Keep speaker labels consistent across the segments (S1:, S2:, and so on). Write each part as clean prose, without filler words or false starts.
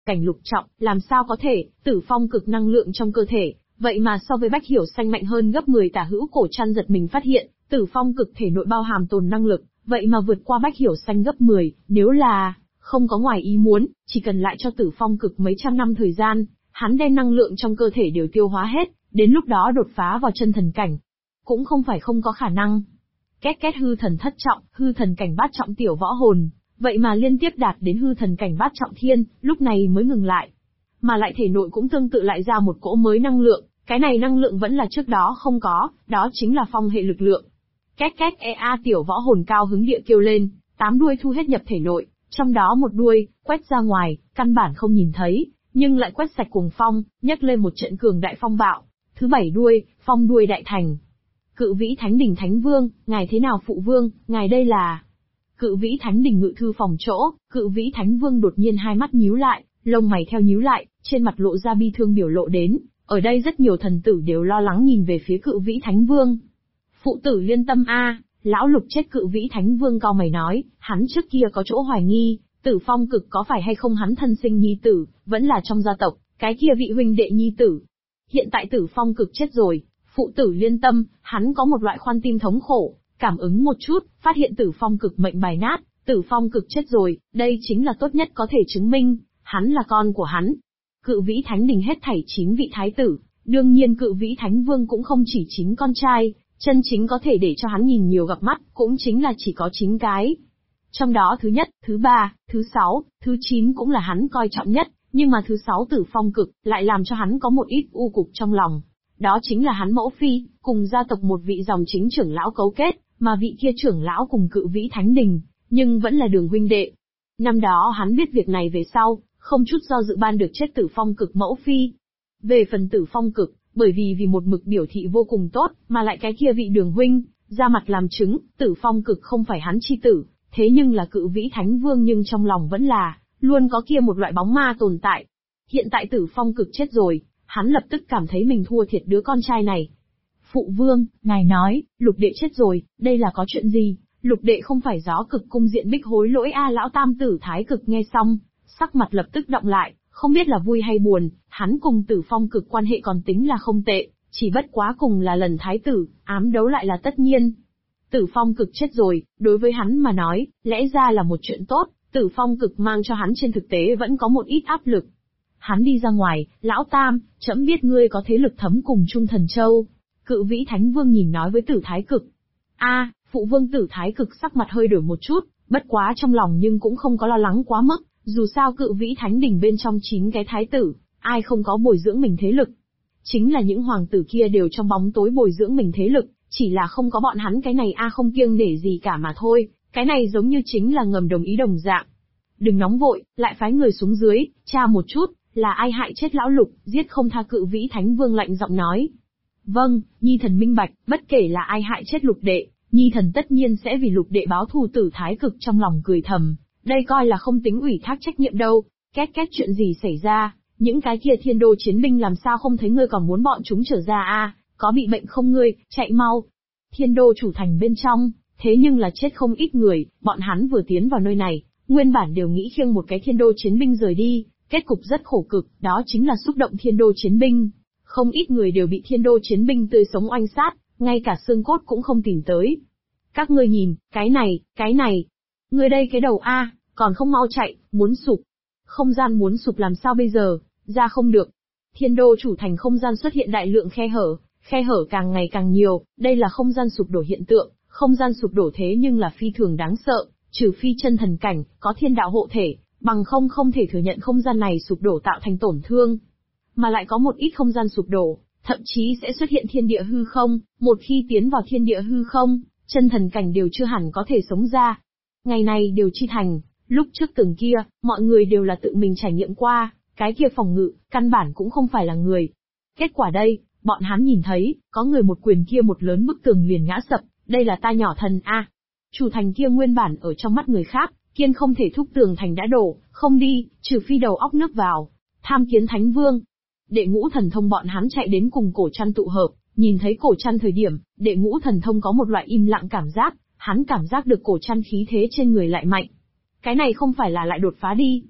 S1: cảnh lục trọng, làm sao có thể, Tử Phong cực năng lượng trong cơ thể, vậy mà so với Bách Hiểu Xanh mạnh hơn gấp 10 tả hữu. Cổ Trăn giật mình phát hiện, Tử Phong cực thể nội bao hàm tồn năng lực, vậy mà vượt qua Bách Hiểu Xanh gấp 10, nếu là không có ngoài ý muốn, chỉ cần lại cho Tử Phong cực mấy trăm năm thời gian, hắn đem năng lượng trong cơ thể đều tiêu hóa hết, đến lúc đó đột phá vào chân thần cảnh. Cũng không phải không có khả năng. Két két hư thần thất trọng, hư thần cảnh bát trọng tiểu võ hồn, vậy mà liên tiếp đạt đến hư thần cảnh bát trọng thiên, lúc này mới ngừng lại. Mà lại thể nội cũng tương tự lại ra một cỗ mới năng lượng, cái này năng lượng vẫn là trước đó không có, đó chính là phong hệ lực lượng. Két két tiểu võ hồn cao hứng địa kêu lên, 8 đuôi thu hết nhập thể nội, trong đó một đuôi, quét ra ngoài, căn bản không nhìn thấy, nhưng lại quét sạch cuồng phong, nhấc lên một trận cường đại phong bạo. Thứ 7 đuôi, phong đuôi đại thành. Cự Vĩ Thánh Đình Thánh Vương, ngài thế nào phụ vương, ngài đây là... Cự Vĩ Thánh Đình ngự thư phòng chỗ, Cự Vĩ Thánh Vương đột nhiên hai mắt nhíu lại, lông mày theo nhíu lại, trên mặt lộ ra bi thương biểu lộ đến, ở đây rất nhiều thần tử đều lo lắng nhìn về phía Cự Vĩ Thánh Vương. Phụ tử liên tâm a, lão Lục chết. Cự Vĩ Thánh Vương cau mày nói, hắn trước kia có chỗ hoài nghi, Tử Phong cực có phải hay không hắn thân sinh nhi tử, vẫn là trong gia tộc, cái kia vị huynh đệ nhi tử. Hiện tại Tử Phong cực chết rồi, phụ tử liên tâm, hắn có một loại khoan tim thống khổ, cảm ứng một chút, phát hiện Tử Phong cực mệnh bài nát, Tử Phong cực chết rồi, đây chính là tốt nhất có thể chứng minh, hắn là con của hắn. Cự Vĩ Thánh Đình hết thảy 9 vị thái tử, đương nhiên Cự Vĩ Thánh Vương cũng không chỉ 9 con trai, chân chính có thể để cho hắn nhìn nhiều gặp mắt, cũng chính là chỉ có 9 cái. Trong đó thứ nhất, thứ 3, thứ 6, thứ 9 cũng là hắn coi trọng nhất, nhưng mà thứ 6 Tử Phong cực, lại làm cho hắn có một ít u cục trong lòng. Đó chính là hắn mẫu phi, cùng gia tộc một vị dòng chính trưởng lão cấu kết, mà vị kia trưởng lão cùng Cự Vĩ Thánh Đình, nhưng vẫn là đường huynh đệ. Năm đó hắn biết việc này về sau, không chút do dự ban được chết Tử Phong cực mẫu phi. Về phần Tử Phong cực, bởi vì một mực biểu thị vô cùng tốt, mà lại cái kia vị đường huynh, ra mặt làm chứng, Tử Phong cực không phải hắn chi tử, thế nhưng là Cự Vĩ Thánh Vương, nhưng trong lòng vẫn là, luôn có kia một loại bóng ma tồn tại. Hiện tại Tử Phong cực chết rồi, hắn lập tức cảm thấy mình thua thiệt đứa con trai này. Phụ vương, ngài nói, Lục đệ chết rồi, đây là có chuyện gì? Lục đệ không phải Gió Cực cung diện Bích hối lỗi a. Lão tam tử Thái Cực nghe xong, sắc mặt lập tức động lại, không biết là vui hay buồn, hắn cùng Tử Phong cực quan hệ còn tính là không tệ, chỉ bất quá cùng là lần thái tử, ám đấu lại là tất nhiên. Tử Phong cực chết rồi, đối với hắn mà nói, lẽ ra là một chuyện tốt, Tử Phong cực mang cho hắn trên thực tế vẫn có một ít áp lực. Hắn đi ra ngoài, lão tam, trẫm biết ngươi có thế lực thấm cùng Trung Thần Châu. Cự Vĩ Thánh Vương nhìn nói với Tử Thái Cực. A, phụ vương. Tử Thái Cực sắc mặt hơi đổi một chút, bất quá trong lòng nhưng cũng không có lo lắng quá mức, dù sao Cự Vĩ Thánh Đình bên trong 9 cái thái tử, ai không có bồi dưỡng mình thế lực. Chính là những hoàng tử kia đều trong bóng tối bồi dưỡng mình thế lực, chỉ là không có bọn hắn cái này không kiêng nể gì cả mà thôi, cái này giống như chính là ngầm đồng ý đồng dạng. Đừng nóng vội, lại phái người xuống dưới, tra một chút, là ai hại chết lão Lục, giết không tha. Cự Vĩ Thánh Vương lạnh giọng nói. Vâng, nhi thần minh bạch, bất kể là ai hại chết Lục đệ, nhi thần tất nhiên sẽ vì Lục đệ báo thù. Tử Thái Cực trong lòng cười thầm, đây coi là không tính ủy thác trách nhiệm đâu. Két két, chuyện gì xảy ra, những cái kia thiên đô chiến binh làm sao không thấy ngươi còn muốn bọn chúng trở ra a? Có bị bệnh không ngươi, chạy mau. Thiên đô chủ thành bên trong, thế nhưng là chết không ít người, bọn hắn vừa tiến vào nơi này, nguyên bản đều nghĩ khiêng một cái thiên đô chiến binh rời đi, kết cục rất khổ cực, đó chính là xúc động thiên đô chiến binh. Không ít người đều bị thiên đô chiến binh tươi sống oanh sát, ngay cả xương cốt cũng không tìm tới. Các ngươi nhìn, cái này. Ngươi đây cái đầu a, còn không mau chạy, muốn sụp. Không gian muốn sụp làm sao bây giờ, ra không được. Thiên đô chủ thành không gian xuất hiện đại lượng khe hở càng ngày càng nhiều, đây là không gian sụp đổ hiện tượng, không gian sụp đổ thế nhưng là phi thường đáng sợ, trừ phi chân thần cảnh, có thiên đạo hộ thể, bằng không thể thừa nhận không gian này sụp đổ tạo thành tổn thương. Mà lại có một ít không gian sụp đổ, thậm chí sẽ xuất hiện thiên địa hư không, một khi tiến vào thiên địa hư không, chân thần cảnh đều chưa hẳn có thể sống ra. Ngày này điều chi thành, lúc trước từng kia, mọi người đều là tự mình trải nghiệm qua, cái kia phòng ngự, căn bản cũng không phải là người. Kết quả đây, bọn hắn nhìn thấy, có người một quyền kia một lớn bức tường liền ngã sập, đây là ta nhỏ thần a. Chủ thành kia nguyên bản ở trong mắt người khác, kiên không thể thúc tường thành đã đổ, không đi, trừ phi đầu óc nước vào. Tham kiến Thánh Vương. Đệ ngũ thần thông bọn hắn chạy đến cùng Cổ Trăn tụ hợp, nhìn thấy Cổ Trăn thời điểm, đệ ngũ thần thông có một loại im lặng cảm giác, hắn cảm giác được Cổ Trăn khí thế trên người lại mạnh. Cái này không phải là lại đột phá đi.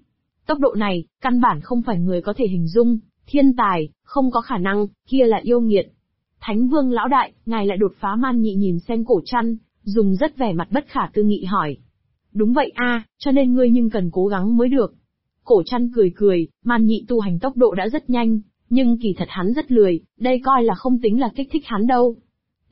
S1: Tốc độ này, căn bản không phải người có thể hình dung, thiên tài, không có khả năng, kia là yêu nghiệt. Thánh Vương lão đại, ngài lại đột phá. Man Nhị nhìn xem Cổ Trăn, dùng rất vẻ mặt bất khả tư nghị hỏi. Đúng vậy a, cho nên ngươi nhưng cần cố gắng mới được. Cổ Trăn cười cười, Man Nhị tu hành tốc độ đã rất nhanh, nhưng kỳ thật hắn rất lười, đây coi là không tính là kích thích hắn đâu. T.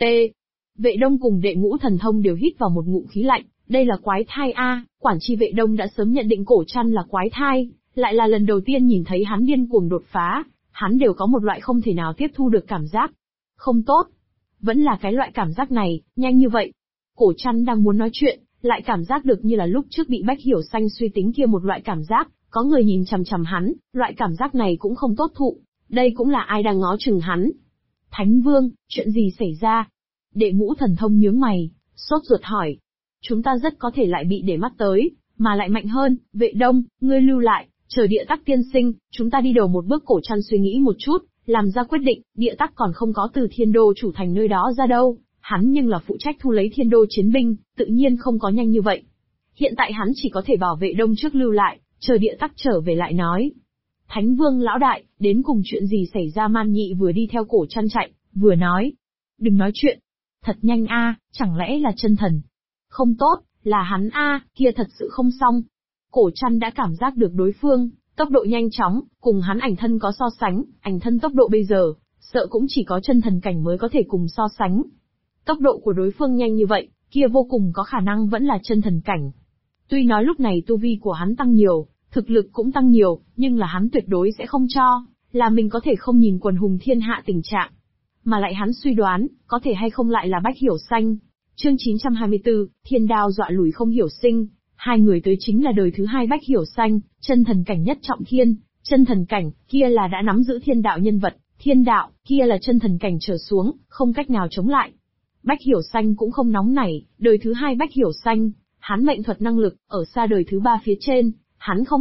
S1: Vệ Đông cùng Đệ Ngũ Thần Thông đều hít vào một ngụm khí lạnh, đây là quái thai a, Quản tri Vệ Đông đã sớm nhận định Cổ Trăn là quái thai, lại là lần đầu tiên nhìn thấy hắn điên cuồng đột phá, hắn đều có một loại không thể nào tiếp thu được cảm giác. Không tốt. Vẫn là cái loại cảm giác này, nhanh như vậy. Cổ Trăn đang muốn nói chuyện, lại cảm giác được như là lúc trước bị Bách Hiểu Xanh suy tính kia một loại cảm giác, có người nhìn chằm chằm hắn, loại cảm giác này cũng không tốt thụ. Đây cũng là ai đang ngó chừng hắn. Thánh Vương, chuyện gì xảy ra? Đệ Ngũ Thần Thông nhướng mày, sốt ruột hỏi. Chúng ta rất có thể lại bị để mắt tới, mà lại mạnh hơn. Vệ Đông, ngươi lưu lại, chờ Địa Tắc tiên sinh, chúng ta đi đầu một bước. Cổ Trăn suy nghĩ một chút, làm ra quyết định. Địa Tắc còn không có từ Thiên Đô chủ thành nơi đó ra đâu, hắn nhưng là phụ trách thu lấy Thiên Đô chiến binh, tự nhiên không có nhanh như vậy. Hiện tại hắn chỉ có thể bảo Vệ Đông trước lưu lại, chờ Địa Tắc trở về lại nói. Thánh Vương lão đại, đến cùng chuyện gì xảy ra? Man Nhị vừa đi theo Cổ Trăn chạy, vừa nói. Đừng nói chuyện. Thật nhanh a, chẳng lẽ là chân thần? Không tốt, là hắn a, kia thật sự không xong. Cổ Trăn đã cảm giác được đối phương, tốc độ nhanh chóng, cùng hắn ảnh thân có so sánh, ảnh thân tốc độ bây giờ, sợ cũng chỉ có chân thần cảnh mới có thể cùng so sánh. Tốc độ của đối phương nhanh như vậy, kia vô cùng có khả năng vẫn là chân thần cảnh. Tuy nói lúc này tu vi của hắn tăng nhiều, thực lực cũng tăng nhiều, nhưng là hắn tuyệt đối sẽ không cho, là mình có thể không nhìn quần hùng thiên hạ tình trạng. Mà lại hắn suy đoán, có thể hay không lại là Bách Hiểu Xanh. Chương 924, Thiên Đao dọa lùi Không Hiểu Sinh. Hai người tới chính là đời thứ hai Bách Hiểu Xanh, chân thần cảnh nhất trọng thiên, chân thần cảnh, kia là đã nắm giữ thiên đạo nhân vật, thiên đạo, kia là chân thần cảnh trở xuống, không cách nào chống lại. Bách Hiểu Xanh cũng không nóng nảy, đời thứ hai Bách Hiểu Xanh, hắn mệnh thuật năng lực, ở xa đời thứ ba phía trên, hắn không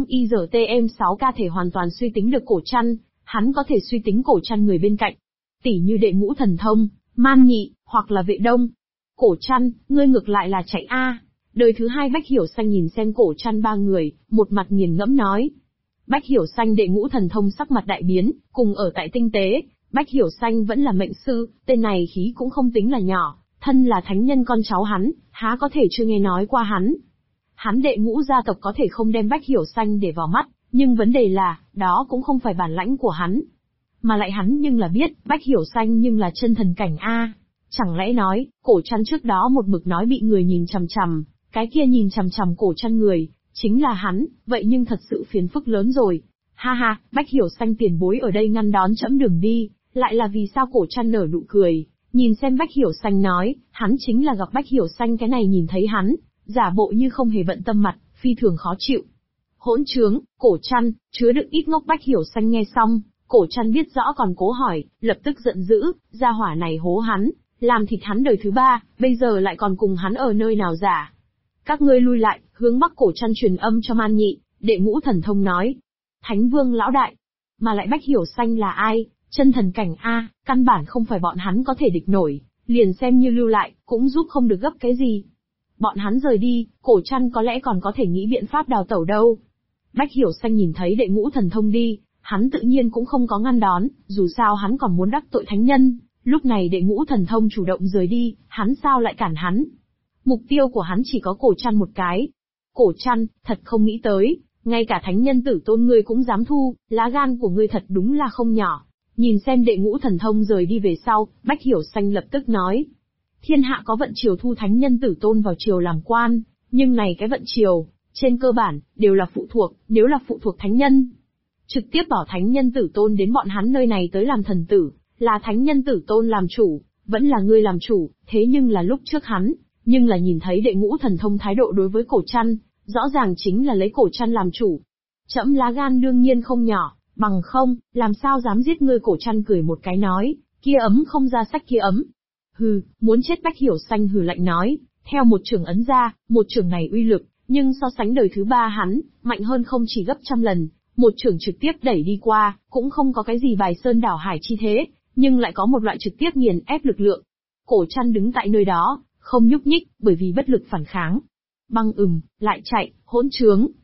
S1: IRTM6K thể hoàn toàn suy tính được Cổ Trăn, hắn có thể suy tính Cổ Trăn người bên cạnh. Tỷ như Đệ Ngũ Thần Thông, Man Nhị, hoặc là Vệ Đông. Cổ Trăn, ngươi ngược lại là chạy a. Đời thứ hai Bách Hiểu Xanh nhìn xem Cổ Trăn ba người, một mặt nghiền ngẫm nói. Bách Hiểu Xanh Đệ Ngũ Thần Thông sắc mặt đại biến, cùng ở tại tinh tế, Bách Hiểu Xanh vẫn là mệnh sư, tên này khí cũng không tính là nhỏ, thân là thánh nhân con cháu hắn, há có thể chưa nghe nói qua hắn. Hắn Đệ Ngũ gia tộc có thể không đem Bách Hiểu Xanh để vào mắt, nhưng vấn đề là, đó cũng không phải bản lãnh của hắn. Mà lại hắn nhưng là biết, Bách Hiểu Xanh nhưng là chân thần cảnh a. Chẳng lẽ nói, Cổ Trăn trước đó một mực nói bị người nhìn chằm chằm, cái kia nhìn chằm chằm Cổ Trăn người, chính là hắn, vậy nhưng thật sự phiền phức lớn rồi. Ha ha, Bách Hiểu Xanh tiền bối ở đây ngăn đón trẫm đường đi, lại là vì sao? Cổ Trăn nở nụ cười, nhìn xem Bách Hiểu Xanh nói, hắn chính là gặp Bách Hiểu Xanh cái này nhìn thấy hắn, giả bộ như không hề bận tâm mặt, phi thường khó chịu. Hỗn trướng, Cổ Trăn, chứa đựng ít ngốc. Bách Hiểu Xanh nghe xong, Cổ Trăn biết rõ còn cố hỏi, lập tức giận dữ, gia hỏa này hố hắn, làm thịt hắn đời thứ ba, bây giờ lại còn cùng hắn ở nơi nào giả. Các ngươi lui lại, hướng Bắc. Cổ Trăn truyền âm cho Man Nhị, Đệ Ngũ Thần Thông nói. Thánh Vương lão đại, mà lại Bách Hiểu Xanh là ai? Chân thần cảnh a, căn bản không phải bọn hắn có thể địch nổi, liền xem như lưu lại, cũng giúp không được gấp cái gì. Bọn hắn rời đi, Cổ Trăn có lẽ còn có thể nghĩ biện pháp đào tẩu đâu. Bách Hiểu Xanh nhìn thấy Đệ Ngũ Thần Thông đi, hắn tự nhiên cũng không có ngăn đón, dù sao hắn còn muốn đắc tội thánh nhân, lúc này Đệ Ngũ Thần Thông chủ động rời đi, hắn sao lại cản hắn? Mục tiêu của hắn chỉ có Cổ Trăn một cái. Cổ Trăn, thật không nghĩ tới, ngay cả thánh nhân tử tôn ngươi cũng dám thu, lá gan của ngươi thật đúng là không nhỏ. Nhìn xem Đệ Ngũ Thần Thông rời đi về sau, Bách Hiểu Xanh lập tức nói. Thiên hạ có vận triều thu thánh nhân tử tôn vào triều làm quan, nhưng này cái vận triều, trên cơ bản, đều là phụ thuộc, nếu là phụ thuộc thánh nhân. Trực tiếp bảo thánh nhân tử tôn đến bọn hắn nơi này tới làm thần tử, là thánh nhân tử tôn làm chủ, vẫn là ngươi làm chủ, thế nhưng là lúc trước hắn, nhưng là nhìn thấy Đệ Ngũ Thần Thông thái độ đối với Cổ Trăn, rõ ràng chính là lấy Cổ Trăn làm chủ. Trẫm lá gan đương nhiên không nhỏ, bằng không, làm sao dám giết ngươi? Cổ Trăn cười một cái nói, kia ấm không ra sách kia ấm. Hừ, muốn chết. Bách Hiểu Xanh hừ lạnh nói, theo một chưởng ấn ra, một chưởng này uy lực, nhưng so sánh đời thứ ba hắn, mạnh hơn không chỉ gấp trăm lần, một chưởng trực tiếp đẩy đi qua, cũng không có cái gì bài sơn đảo hải chi thế, nhưng lại có một loại trực tiếp nghiền ép lực lượng. Cổ Trăn đứng tại nơi đó, không nhúc nhích, bởi vì bất lực phản kháng. Băng lại chạy, hỗn trướng.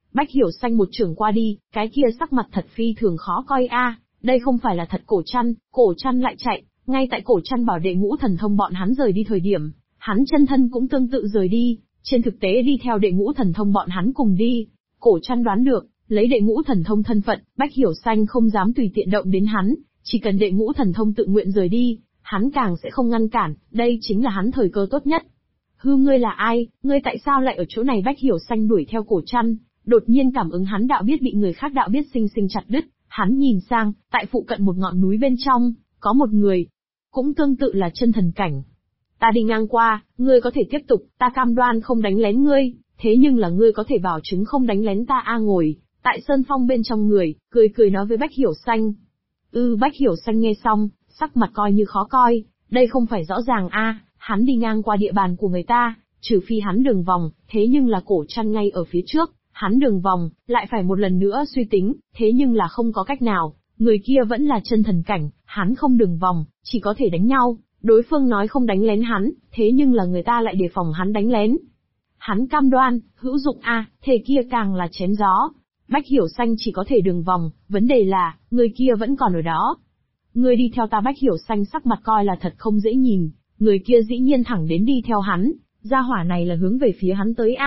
S1: Bách Hiểu Xanh một chưởng qua đi, cái kia sắc mặt thật phi thường khó coi a, đây không phải là thật Cổ Trăn lại chạy, ngay tại Cổ Trăn bảo đệ ngũ thần thông bọn hắn rời đi thời điểm, hắn chân thân cũng tương tự rời đi, trên thực tế đi theo đệ ngũ thần thông bọn hắn cùng đi. Cổ Trăn đoán được, lấy đệ ngũ thần thông thân phận, Bách Hiểu Xanh không dám tùy tiện động đến hắn, chỉ cần đệ ngũ thần thông tự nguyện rời đi, hắn càng sẽ không ngăn cản, đây chính là hắn thời cơ tốt nhất. Hư, ngươi là ai, ngươi tại sao lại ở chỗ này? Bách Hiểu Xanh đuổi theo Cổ Trăn, đột nhiên cảm ứng hắn đạo biết bị người khác đạo biết sinh sinh chặt đứt, hắn nhìn sang, tại phụ cận một ngọn núi bên trong, có một người, cũng tương tự là chân thần cảnh. Ta đi ngang qua, ngươi có thể tiếp tục, ta cam đoan không đánh lén ngươi, thế nhưng là ngươi có thể bảo chứng không đánh lén ta ngồi tại sơn phong bên trong người, cười nói với Bách Hiểu Xanh. Bách Hiểu Xanh nghe xong, sắc mặt coi như khó coi, đây không phải rõ ràng hắn đi ngang qua địa bàn của người ta, trừ phi hắn đường vòng, thế nhưng là Cổ Trăn ngay ở phía trước, hắn đường vòng, lại phải một lần nữa suy tính, thế nhưng là không có cách nào, người kia vẫn là chân thần cảnh, hắn không đường vòng, chỉ có thể đánh nhau, đối phương nói không đánh lén hắn, thế nhưng là người ta lại đề phòng hắn đánh lén. Hắn cam đoan, hữu dụng thế kia càng là chém gió. Bách Hiểu Xanh chỉ có thể đường vòng, vấn đề là, người kia vẫn còn ở đó. Người đi theo ta. Bách Hiểu Xanh sắc mặt coi là thật không dễ nhìn, người kia dĩ nhiên thẳng đến đi theo hắn, gia hỏa này là hướng về phía hắn tới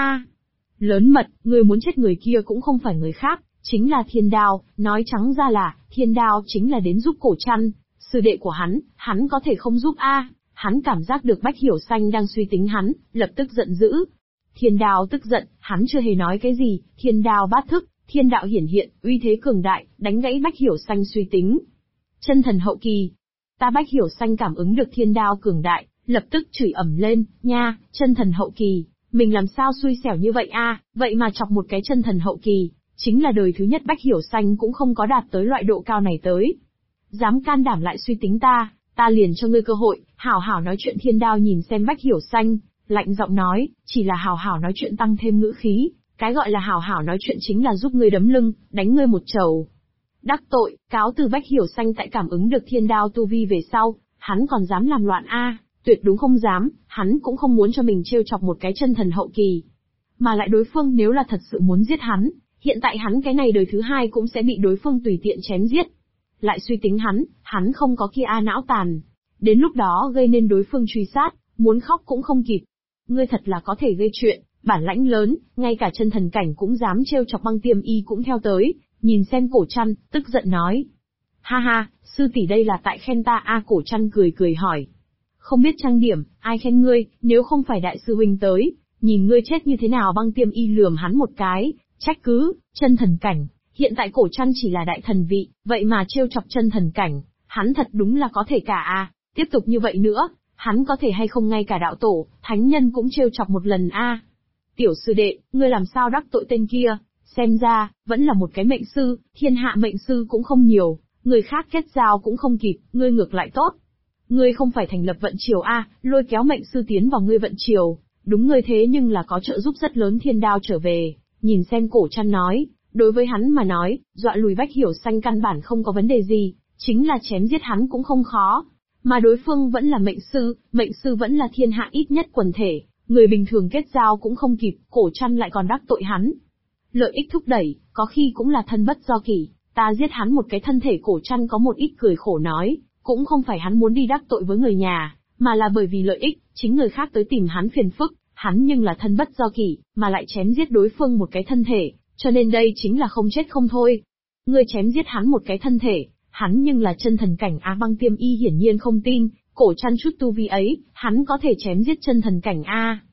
S1: Lớn mật, người muốn chết. Người kia cũng không phải người khác, chính là Thiên Đao, nói trắng ra là, Thiên Đao chính là đến giúp Cổ Trăn, sư đệ của hắn có thể không giúp Hắn cảm giác được Bách Hiểu Xanh đang suy tính hắn, lập tức giận dữ. Thiên Đao tức giận, hắn chưa hề nói cái gì, Thiên Đao bát thức, thiên đạo hiển hiện, uy thế cường đại, đánh gãy Bách Hiểu Xanh suy tính. Chân thần hậu kỳ. Bách Hiểu Xanh cảm ứng được Thiên Đao cường đại, lập tức chửi ầm lên, nha, chân thần hậu kỳ, mình làm sao xui xẻo như vậy vậy mà chọc một cái chân thần hậu kỳ, chính là đời thứ nhất Bách Hiểu Xanh cũng không có đạt tới loại độ cao này tới. Dám can đảm lại suy tính ta liền cho ngươi cơ hội, hảo hảo nói chuyện. Thiên Đao nhìn xem Bách Hiểu Xanh, lạnh giọng nói, chỉ là hảo hảo nói chuyện tăng thêm ngữ khí, cái gọi là hảo hảo nói chuyện chính là giúp ngươi đấm lưng, đánh ngươi một trầu. Đắc tội, cáo từ. Bách Hiểu Xanh tại cảm ứng được Thiên Đao tu vi về sau, hắn còn dám làm loạn tuyệt đúng không dám, hắn cũng không muốn cho mình trêu chọc một cái chân thần hậu kỳ. Mà lại đối phương nếu là thật sự muốn giết hắn, hiện tại hắn cái này đời thứ hai cũng sẽ bị đối phương tùy tiện chém giết. Lại suy tính hắn không có kia não tàn. Đến lúc đó gây nên đối phương truy sát, muốn khóc cũng không kịp. Ngươi thật là có thể gây chuyện, bản lãnh lớn, ngay cả chân thần cảnh cũng dám trêu chọc. Băng Tiêm Y cũng theo tới, nhìn xem Cổ Trăn, tức giận nói. Ha ha, sư tỷ đây là tại khen ta Cổ Trăn cười hỏi. Không biết trang điểm, ai khen ngươi, nếu không phải đại sư huynh tới, nhìn ngươi chết như thế nào. Băng Tiêm Y lườm hắn một cái, trách cứ, chân thần cảnh, hiện tại Cổ Trăn chỉ là đại thần vị, vậy mà trêu chọc chân thần cảnh, hắn thật đúng là có thể cả tiếp tục như vậy nữa, hắn có thể hay không ngay cả đạo tổ, thánh nhân cũng trêu chọc một lần Tiểu sư đệ, ngươi làm sao đắc tội tên kia, xem ra, vẫn là một cái mệnh sư, thiên hạ mệnh sư cũng không nhiều, người khác kết giao cũng không kịp, ngươi ngược lại tốt. Ngươi không phải thành lập vận triều lôi kéo mệnh sư tiến vào ngươi vận triều, đúng ngươi thế nhưng là có trợ giúp rất lớn. Thiên Đao trở về, nhìn xem Cổ Trăn nói, đối với hắn mà nói, dọa lùi Bách Hiểu Xanh căn bản không có vấn đề gì, chính là chém giết hắn cũng không khó. Mà đối phương vẫn là mệnh sư vẫn là thiên hạ ít nhất quần thể, người bình thường kết giao cũng không kịp, Cổ Trăn lại còn đắc tội hắn. Lợi ích thúc đẩy, có khi cũng là thân bất do kỷ, ta giết hắn một cái thân thể. Cổ Trăn có một ít cười khổ nói, cũng không phải hắn muốn đi đắc tội với người nhà, mà là bởi vì lợi ích, chính người khác tới tìm hắn phiền phức, hắn nhưng là thân bất do kỷ, mà lại chém giết đối phương một cái thân thể, cho nên đây chính là không chết không thôi. Ngươi chém giết hắn một cái thân thể, hắn nhưng là chân thần cảnh Băng Tiêm Y hiển nhiên không tin, Cổ Trăn chút tu vi ấy, hắn có thể chém giết chân thần cảnh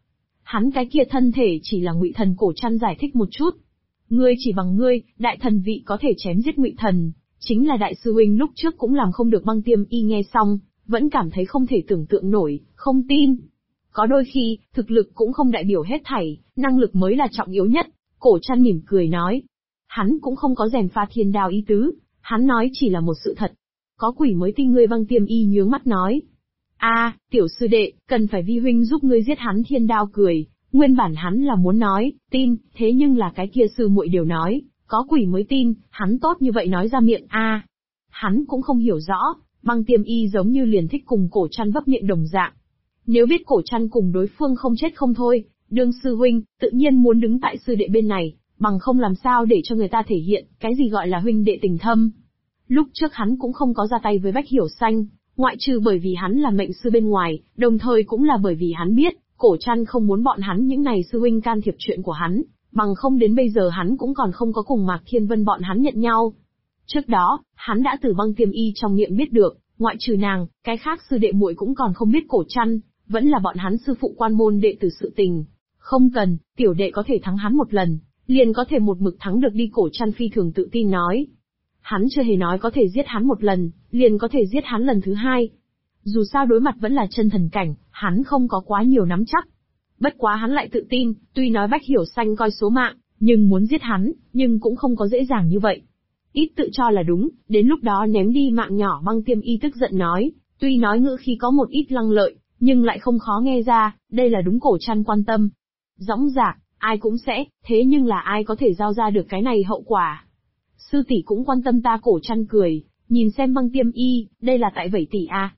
S1: Hắn cái kia thân thể chỉ là ngụy thần. Cổ Trăn giải thích một chút. Ngươi chỉ bằng ngươi, đại thần vị có thể chém giết ngụy thần, chính là đại sư huynh lúc trước cũng làm không được. Băng Tiêm Y nghe xong, vẫn cảm thấy không thể tưởng tượng nổi, không tin. Có đôi khi, thực lực cũng không đại biểu hết thảy, năng lực mới là trọng yếu nhất. Cổ Trăn mỉm cười nói. Hắn cũng không có gièm pha Thiên Đao ý tứ, hắn nói chỉ là một sự thật. Có quỷ mới tin ngươi. Băng Tiêm Y nhướng mắt nói. Tiểu sư đệ, cần phải vi huynh giúp ngươi giết hắn. Thiên Đao cười, nguyên bản hắn là muốn nói, tin, thế nhưng là cái kia sư muội đều nói, có quỷ mới tin, hắn tốt như vậy nói ra miệng Hắn cũng không hiểu rõ, Băng Tiêm Y giống như liền thích cùng Cổ Trăn vấp miệng đồng dạng. Nếu biết Cổ Trăn cùng đối phương không chết không thôi, đương sư huynh, tự nhiên muốn đứng tại sư đệ bên này, bằng không làm sao để cho người ta thể hiện cái gì gọi là huynh đệ tình thâm. Lúc trước hắn cũng không có ra tay với Bách Hiểu Xanh, ngoại trừ bởi vì hắn là mệnh sư bên ngoài, đồng thời cũng là bởi vì hắn biết, Cổ Trăn không muốn bọn hắn những này sư huynh can thiệp chuyện của hắn, bằng không đến bây giờ hắn cũng còn không có cùng Mạc Thiên Vân bọn hắn nhận nhau. Trước đó, hắn đã từ Băng Tiêm Y trong miệng biết được, ngoại trừ nàng, cái khác sư đệ muội cũng còn không biết Cổ Trăn, vẫn là bọn hắn sư phụ quan môn đệ tử sự tình. Không cần, tiểu đệ có thể thắng hắn một lần, liền có thể một mực thắng được đi. Cổ Trăn phi thường tự tin nói. Hắn chưa hề nói có thể giết hắn một lần, liền có thể giết hắn lần thứ hai. Dù sao đối mặt vẫn là chân thần cảnh, hắn không có quá nhiều nắm chắc. Bất quá hắn lại tự tin, tuy nói Bách Hiểu Xanh coi số mạng, nhưng muốn giết hắn, nhưng cũng không có dễ dàng như vậy. Ít tự cho là đúng, đến lúc đó ném đi mạng nhỏ. Băng Tiêm Y tức giận nói, tuy nói ngữ khí có một ít lăng lợi, nhưng lại không khó nghe ra, đây là đúng Cổ Trăn quan tâm. Dõng dạc, ai cũng sẽ, thế nhưng là ai có thể giao ra được cái này hậu quả. Sư tỷ cũng quan tâm ta. Cổ Trăn cười, nhìn xem Băng Tiêm Y, đây là tại vậy tỷ à.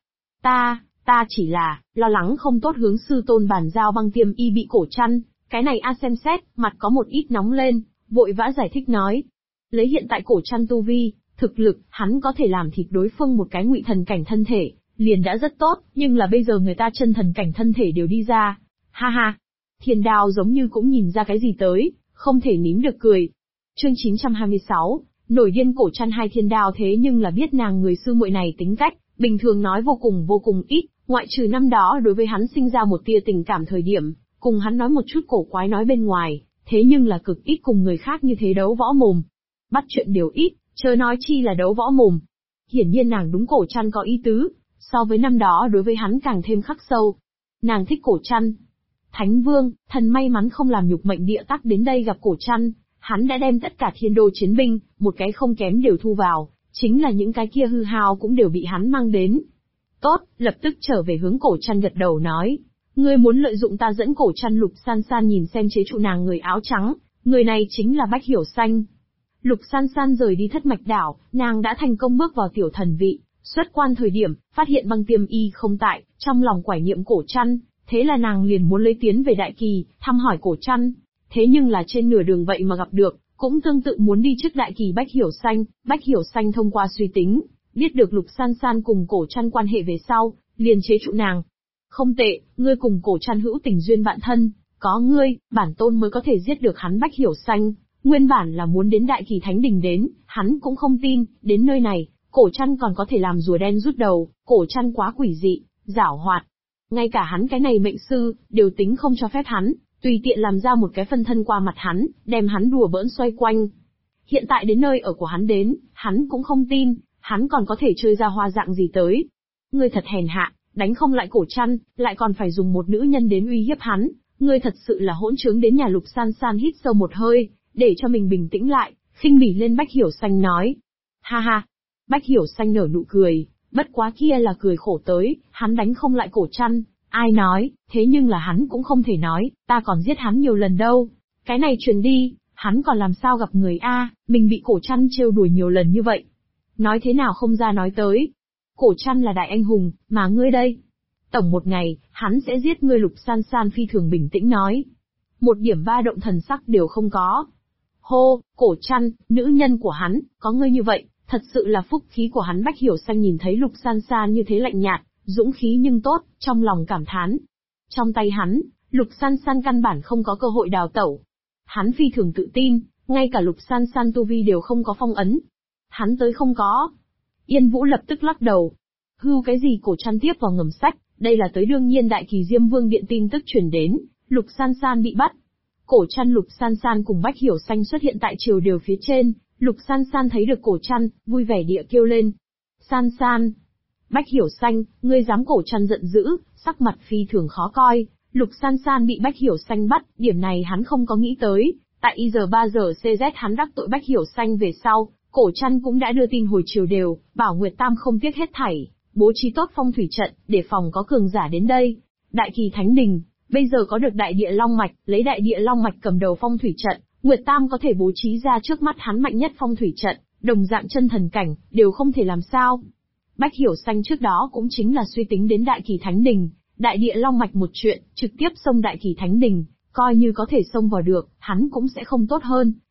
S1: Ta chỉ là, lo lắng không tốt hướng sư tôn bàn giao. Băng Tiêm Y bị Cổ Trăn, cái này xem xét, mặt có một ít nóng lên, vội vã giải thích nói. Lấy hiện tại Cổ Trăn tu vi, thực lực, hắn có thể làm thịt đối phương một cái ngụy thần cảnh thân thể, liền đã rất tốt, nhưng là bây giờ người ta chân thần cảnh thân thể đều đi ra. Ha ha, Thiên Đao giống như cũng nhìn ra cái gì tới, không thể nín được cười. Chương 926, nổi điên. Cổ Trăn hai Thiên Đao thế nhưng là biết nàng người sư muội này tính cách, bình thường nói vô cùng ít, ngoại trừ năm đó đối với hắn sinh ra một tia tình cảm thời điểm, cùng hắn nói một chút cổ quái nói bên ngoài, thế nhưng là cực ít cùng người khác như thế đấu võ mồm. Bắt chuyện điều ít, chớ nói chi là đấu võ mồm. Hiển nhiên nàng đúng Cổ Trăn có ý tứ, so với năm đó đối với hắn càng thêm khắc sâu. Nàng thích Cổ Trăn. Thánh Vương, thần may mắn không làm nhục mệnh địa tắc đến đây gặp Cổ Trăn, hắn đã đem tất cả thiên đô chiến binh, một cái không kém đều thu vào, chính là những cái kia hư hao cũng đều bị hắn mang đến. Tốt, lập tức trở về hướng Cổ Trăn gật đầu nói. Ngươi muốn lợi dụng ta dẫn Cổ Trăn. Lục San San nhìn xem chế trụ nàng người áo trắng, người này chính là Bách Hiểu Xanh. Lục San San rời đi Thất Mạch Đảo, nàng đã thành công bước vào tiểu thần vị, xuất quan thời điểm, phát hiện Băng Tiêm Y không tại, trong lòng quải niệm Cổ Trăn, thế là nàng liền muốn lấy tiến về Đại Kỳ, thăm hỏi Cổ Trăn. Thế nhưng là trên nửa đường vậy mà gặp được, cũng tương tự muốn đi trước Đại Kỳ Bách Hiểu Xanh. Bách Hiểu Xanh thông qua suy tính, biết được Lục San San cùng Cổ Trăn quan hệ về sau, liền chế trụ nàng. Không tệ, ngươi cùng Cổ Trăn hữu tình duyên bạn thân, có ngươi, bản tôn mới có thể giết được hắn. Bách Hiểu Xanh nguyên bản là muốn đến Đại Kỳ Thánh Đình đến, hắn cũng không tin, đến nơi này, Cổ Trăn còn có thể làm rùa đen rút đầu. Cổ Trăn quá quỷ dị, giảo hoạt. Ngay cả hắn cái này mệnh sư, đều tính không cho phép hắn, tùy tiện làm ra một cái phân thân qua mặt hắn, đem hắn đùa bỡn xoay quanh. Hiện tại đến nơi ở của hắn đến, hắn cũng không tin, hắn còn có thể chơi ra hoa dạng gì tới. Ngươi thật hèn hạ, đánh không lại Cổ Trăn, lại còn phải dùng một nữ nhân đến uy hiếp hắn, ngươi thật sự là hỗn trướng. Đến nhà. Lục San San hít sâu một hơi, để cho mình bình tĩnh lại, khinh bỉ lên Bách Hiểu Xanh nói. Ha ha. Bách Hiểu Xanh nở nụ cười, bất quá kia là cười khổ tới, hắn đánh không lại Cổ Trăn, ai nói, thế nhưng là hắn cũng không thể nói, ta còn giết hắn nhiều lần đâu. Cái này truyền đi, hắn còn làm sao gặp người a, mình bị Cổ Trăn trêu đùa nhiều lần như vậy. Nói thế nào không ra nói tới. Cổ Trăn là đại anh hùng, mà ngươi đây. Tổng một ngày, hắn sẽ giết ngươi. Lục San San phi thường bình tĩnh nói. Một điểm ba động thần sắc đều không có. Hô, Cổ Trăn, nữ nhân của hắn, có ngươi như vậy, thật sự là phúc khí của hắn. Bách Hiểu Xanh nhìn thấy Lục San San như thế lạnh nhạt, dũng khí nhưng tốt, trong lòng cảm thán. Trong tay hắn, Lục San San căn bản không có cơ hội đào tẩu. Hắn phi thường tự tin, ngay cả Lục San San tu vi đều không có phong ấn. Hắn tới không có. Yên Vũ lập tức lắc đầu. Hưu cái gì? Cổ Trăn tiếp vào ngầm sách, đây là tới đương nhiên Đại Kỳ Diêm Vương điện tin tức truyền đến, Lục San San bị bắt. Cổ Trăn. Lục San San cùng Bách Hiểu Xanh xuất hiện tại triều đều phía trên, Lục San San thấy được Cổ Trăn, vui vẻ địa kêu lên. San San. Bách Hiểu Xanh, ngươi dám? Cổ Trăn giận dữ, sắc mặt phi thường khó coi. Lục San San bị Bách Hiểu Xanh bắt, điểm này hắn không có nghĩ tới. Tại IZ3 CZ hắn đắc tội Bách Hiểu Xanh về sau, Cổ Trăn cũng đã đưa tin hồi triều đều, bảo Nguyệt Tam không tiếc hết thảy, bố trí tốt phong thủy trận, để phòng có cường giả đến đây. Đại Kỳ Thánh Đình, bây giờ có được Đại Địa Long Mạch, lấy Đại Địa Long Mạch cầm đầu phong thủy trận, Nguyệt Tam có thể bố trí ra trước mắt hắn mạnh nhất phong thủy trận, đồng dạng chân thần cảnh, đều không thể làm sao. Bách Hiểu Xanh trước đó cũng chính là suy tính đến Đại Kỳ Thánh Đình, Đại Địa Long Mạch một chuyện, trực tiếp xông Đại Kỳ Thánh Đình, coi như có thể xông vào được, hắn cũng sẽ không tốt hơn,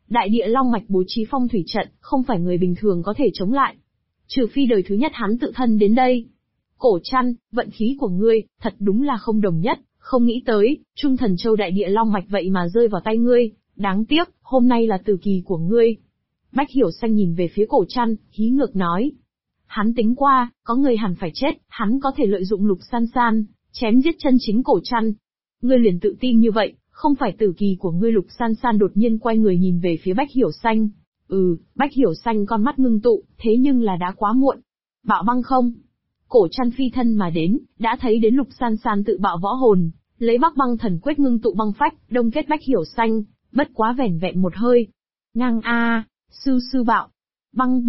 S1: Đại địa long mạch bố trí phong thủy trận, không phải người bình thường có thể chống lại. Trừ phi đời thứ nhất hắn tự thân đến đây. Cổ Trăn, vận khí của ngươi, thật đúng là không đồng nhất, không nghĩ tới, Trung Thần Châu đại địa long mạch vậy mà rơi vào tay ngươi, đáng tiếc, hôm nay là tử kỳ của ngươi. Bách Hiểu Xanh nhìn về phía Cổ Trăn, hí ngược nói. Hắn tính qua, có người hẳn phải chết, hắn có thể lợi dụng Lục San San, chém giết chân chính Cổ Trăn. Ngươi liền tự tin như vậy, không phải tử kỳ của ngươi. Lục San San đột nhiên quay người nhìn về phía Bách Hiểu Xanh. Bách Hiểu Xanh con mắt ngưng tụ, thế nhưng là đã quá muộn. Bạo băng không? Cổ Trăn phi thân mà đến, đã thấy đến Lục San San tự bạo võ hồn, lấy Bắc Băng Thần Quyết ngưng tụ băng phách, đông kết Bách Hiểu Xanh, bất quá vẻn vẹn một hơi. Ngang a, sư bạo. Băng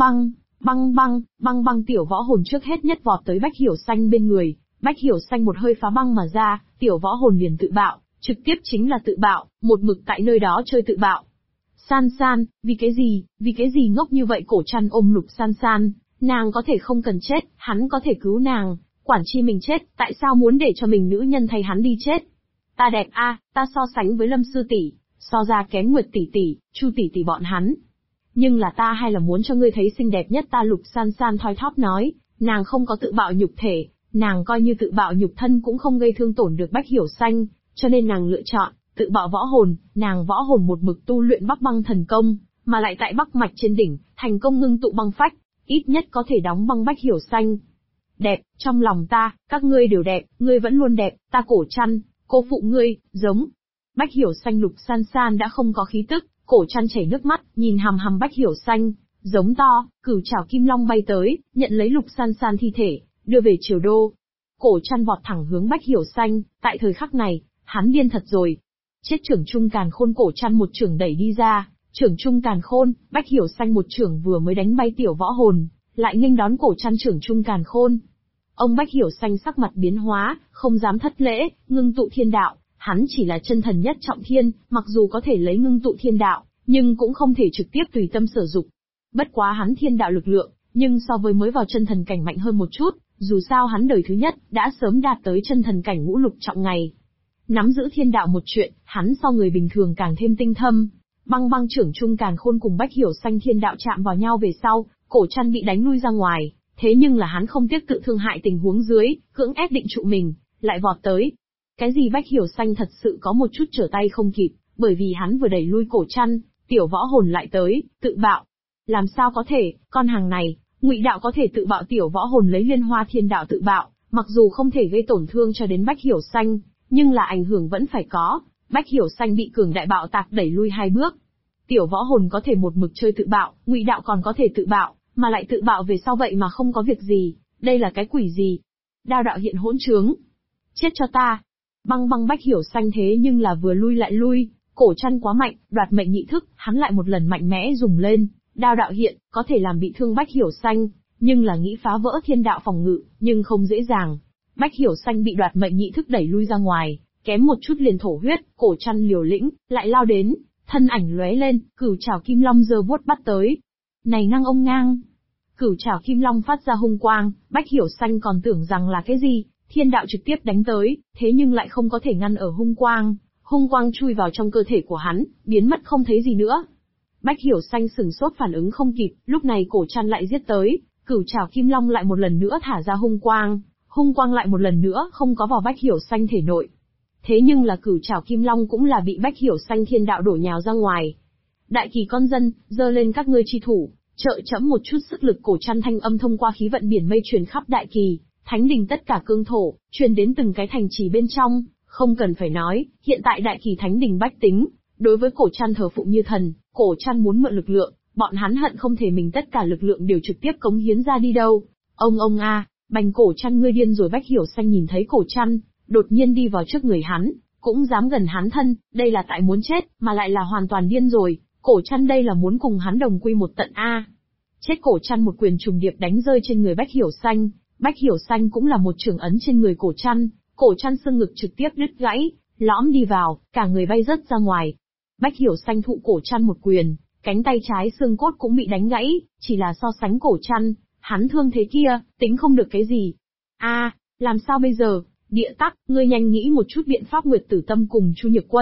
S1: băng, tiểu võ hồn trước hết nhất vọt tới Bách Hiểu Xanh bên người, Bách Hiểu Xanh một hơi phá băng mà ra, tiểu võ hồn liền tự bạo, trực tiếp chính là tự bạo, một mực tại nơi đó chơi tự bạo. San San, vì cái gì ngốc như vậy? Cổ Trăn ôm Lục San San, nàng có thể không cần chết, hắn có thể cứu nàng, quản chi mình chết, tại sao muốn để cho mình nữ nhân thay hắn đi chết? Ta đẹp a, ta so sánh với Lâm sư tỷ, so ra kém Nguyệt tỷ tỷ, Chu tỷ tỷ bọn hắn. Nhưng là ta hay là muốn cho ngươi thấy xinh đẹp nhất ta. Lục San San thoi thóp nói, nàng không có tự bạo nhục thể, nàng coi như tự bạo nhục thân cũng không gây thương tổn được Bách Hiểu Xanh, cho nên nàng lựa chọn tự bạo võ hồn. Nàng võ hồn một mực tu luyện Bắc Băng Thần Công, mà lại tại Bắc Mạch trên đỉnh, thành công ngưng tụ băng phách, ít nhất có thể đóng băng Bách Hiểu Xanh. Đẹp, trong lòng ta, các ngươi đều đẹp, ngươi vẫn luôn đẹp, ta Cổ Trăn, cô phụ ngươi, giống. Bách Hiểu Xanh. Lục San San đã không có khí tức, Cổ Trăn chảy nước mắt, nhìn hằm hằm Bách Hiểu Xanh, giống to, cửu trảo kim long bay tới, nhận lấy Lục San San thi thể, đưa về Triều Đô. Cổ Trăn vọt thẳng hướng Bách Hiểu Xanh, tại thời khắc này, hắn điên thật rồi. Chết trưởng Trung Càn Khôn. Cổ Trăn một chưởng đẩy đi ra, trưởng Trung Càn Khôn. Bách Hiểu Xanh một chưởng vừa mới đánh bay tiểu võ hồn, lại nghênh đón Cổ Trăn trưởng Trung Càn Khôn. Ông Bách Hiểu Xanh sắc mặt biến hóa, không dám thất lễ, ngưng tụ thiên đạo. Hắn chỉ là chân thần nhất trọng thiên, mặc dù có thể lấy ngưng tụ thiên đạo, nhưng cũng không thể trực tiếp tùy tâm sử dụng. Bất quá hắn thiên đạo lực lượng, nhưng so với mới vào chân thần cảnh mạnh hơn một chút, dù sao hắn đời thứ nhất, đã sớm đạt tới chân thần cảnh ngũ lục trọng ngày. Nắm giữ thiên đạo một chuyện, hắn so người bình thường càng thêm tinh thâm. Băng trưởng Trung Càn Khôn cùng Bách Hiểu Xanh thiên đạo chạm vào nhau về sau, Cổ Trăn bị đánh lui ra ngoài, thế nhưng là hắn không tiếc tự thương hại tình huống dưới, cưỡng ép định trụ mình, lại vọt tới. Cái gì? Bách Hiểu Xanh thật sự có một chút trở tay không kịp, bởi vì hắn vừa đẩy lui Cổ Trăn, tiểu võ hồn lại tới, tự bạo. Làm sao có thể, con hàng này, Ngụy đạo có thể tự bạo, tiểu võ hồn lấy Liên Hoa Thiên Đạo tự bạo, mặc dù không thể gây tổn thương cho đến Bách Hiểu Xanh, nhưng là ảnh hưởng vẫn phải có. Bách Hiểu Xanh bị cường đại bạo tạc đẩy lui 2 bước. Tiểu võ hồn có thể một mực chơi tự bạo, Ngụy đạo còn có thể tự bạo, mà lại tự bạo về sau vậy mà không có việc gì, đây là cái quỷ gì? Đao đạo hiện hỗn trướng. Chết cho ta. Băng Bách Hiểu Xanh thế nhưng là vừa lui lại lui, Cổ Trăn quá mạnh, đoạt mệnh nhị thức, hắn lại một lần mạnh mẽ dùng lên, đao đạo hiện, có thể làm bị thương Bách Hiểu Xanh, nhưng là nghĩ phá vỡ thiên đạo phòng ngự, nhưng không dễ dàng. Bách Hiểu Xanh bị đoạt mệnh nhị thức đẩy lui ra ngoài, kém một chút liền thổ huyết. Cổ Trăn liều lĩnh, lại lao đến, thân ảnh lóe lên, cửu trảo kim long giơ vuốt bắt tới. Này ngang ông ngang! Cửu trảo kim long phát ra hung quang, Bách Hiểu Xanh còn tưởng rằng là cái gì, thiên đạo trực tiếp đánh tới, thế nhưng lại không có thể ngăn ở hung quang. Hung quang chui vào trong cơ thể của hắn, biến mất không thấy gì nữa. Bách Hiểu Xanh sừng sốt phản ứng không kịp, lúc này Cổ Trăn lại giết tới, cửu trảo kim long lại một lần nữa thả ra hung quang lại một lần nữa không có vào Bách Hiểu Xanh thể nội. Thế nhưng là cửu trảo kim long cũng là bị Bách Hiểu Xanh thiên đạo đổ nhào ra ngoài. Đại kỳ con dân, giơ lên các ngươi chi thủ, trợ chẫm một chút sức lực. Cổ Trăn thanh âm thông qua khí vận biển mây truyền khắp đại kỳ, thánh đình tất cả cương thổ, truyền đến từng cái thành trì bên trong. Không cần phải nói, hiện tại đại kỳ thánh đình bách tính, đối với Cổ Trăn thờ phụng như thần. Cổ Trăn muốn mượn lực lượng, bọn hắn hận không thể mình tất cả lực lượng đều trực tiếp cống hiến ra đi đâu. Ông a, bành Cổ Trăn ngươi điên rồi. Bách Hiểu Xanh nhìn thấy Cổ Trăn, đột nhiên đi vào trước người hắn, cũng dám gần hắn thân, đây là tại muốn chết, mà lại là hoàn toàn điên rồi. Cổ Trăn đây là muốn cùng hắn đồng quy một tận a. Chết. Cổ Trăn một quyền trùng điệp đánh rơi trên người Bách Hiểu Xanh, Bách Hiểu Xanh cũng là một chưởng ấn trên người Cổ Trăn. Cổ Trăn xương ngực trực tiếp đứt gãy, lõm đi vào, cả người bay rớt ra ngoài. Bách Hiểu Xanh thụ Cổ Trăn một quyền, cánh tay trái xương cốt cũng bị đánh gãy, chỉ là so sánh Cổ Trăn, hắn thương thế kia, tính không được cái gì. Làm sao bây giờ? Địa Tắc, ngươi nhanh nghĩ một chút biện pháp. Nguyệt Tử Tâm cùng Chu Nhược Quân,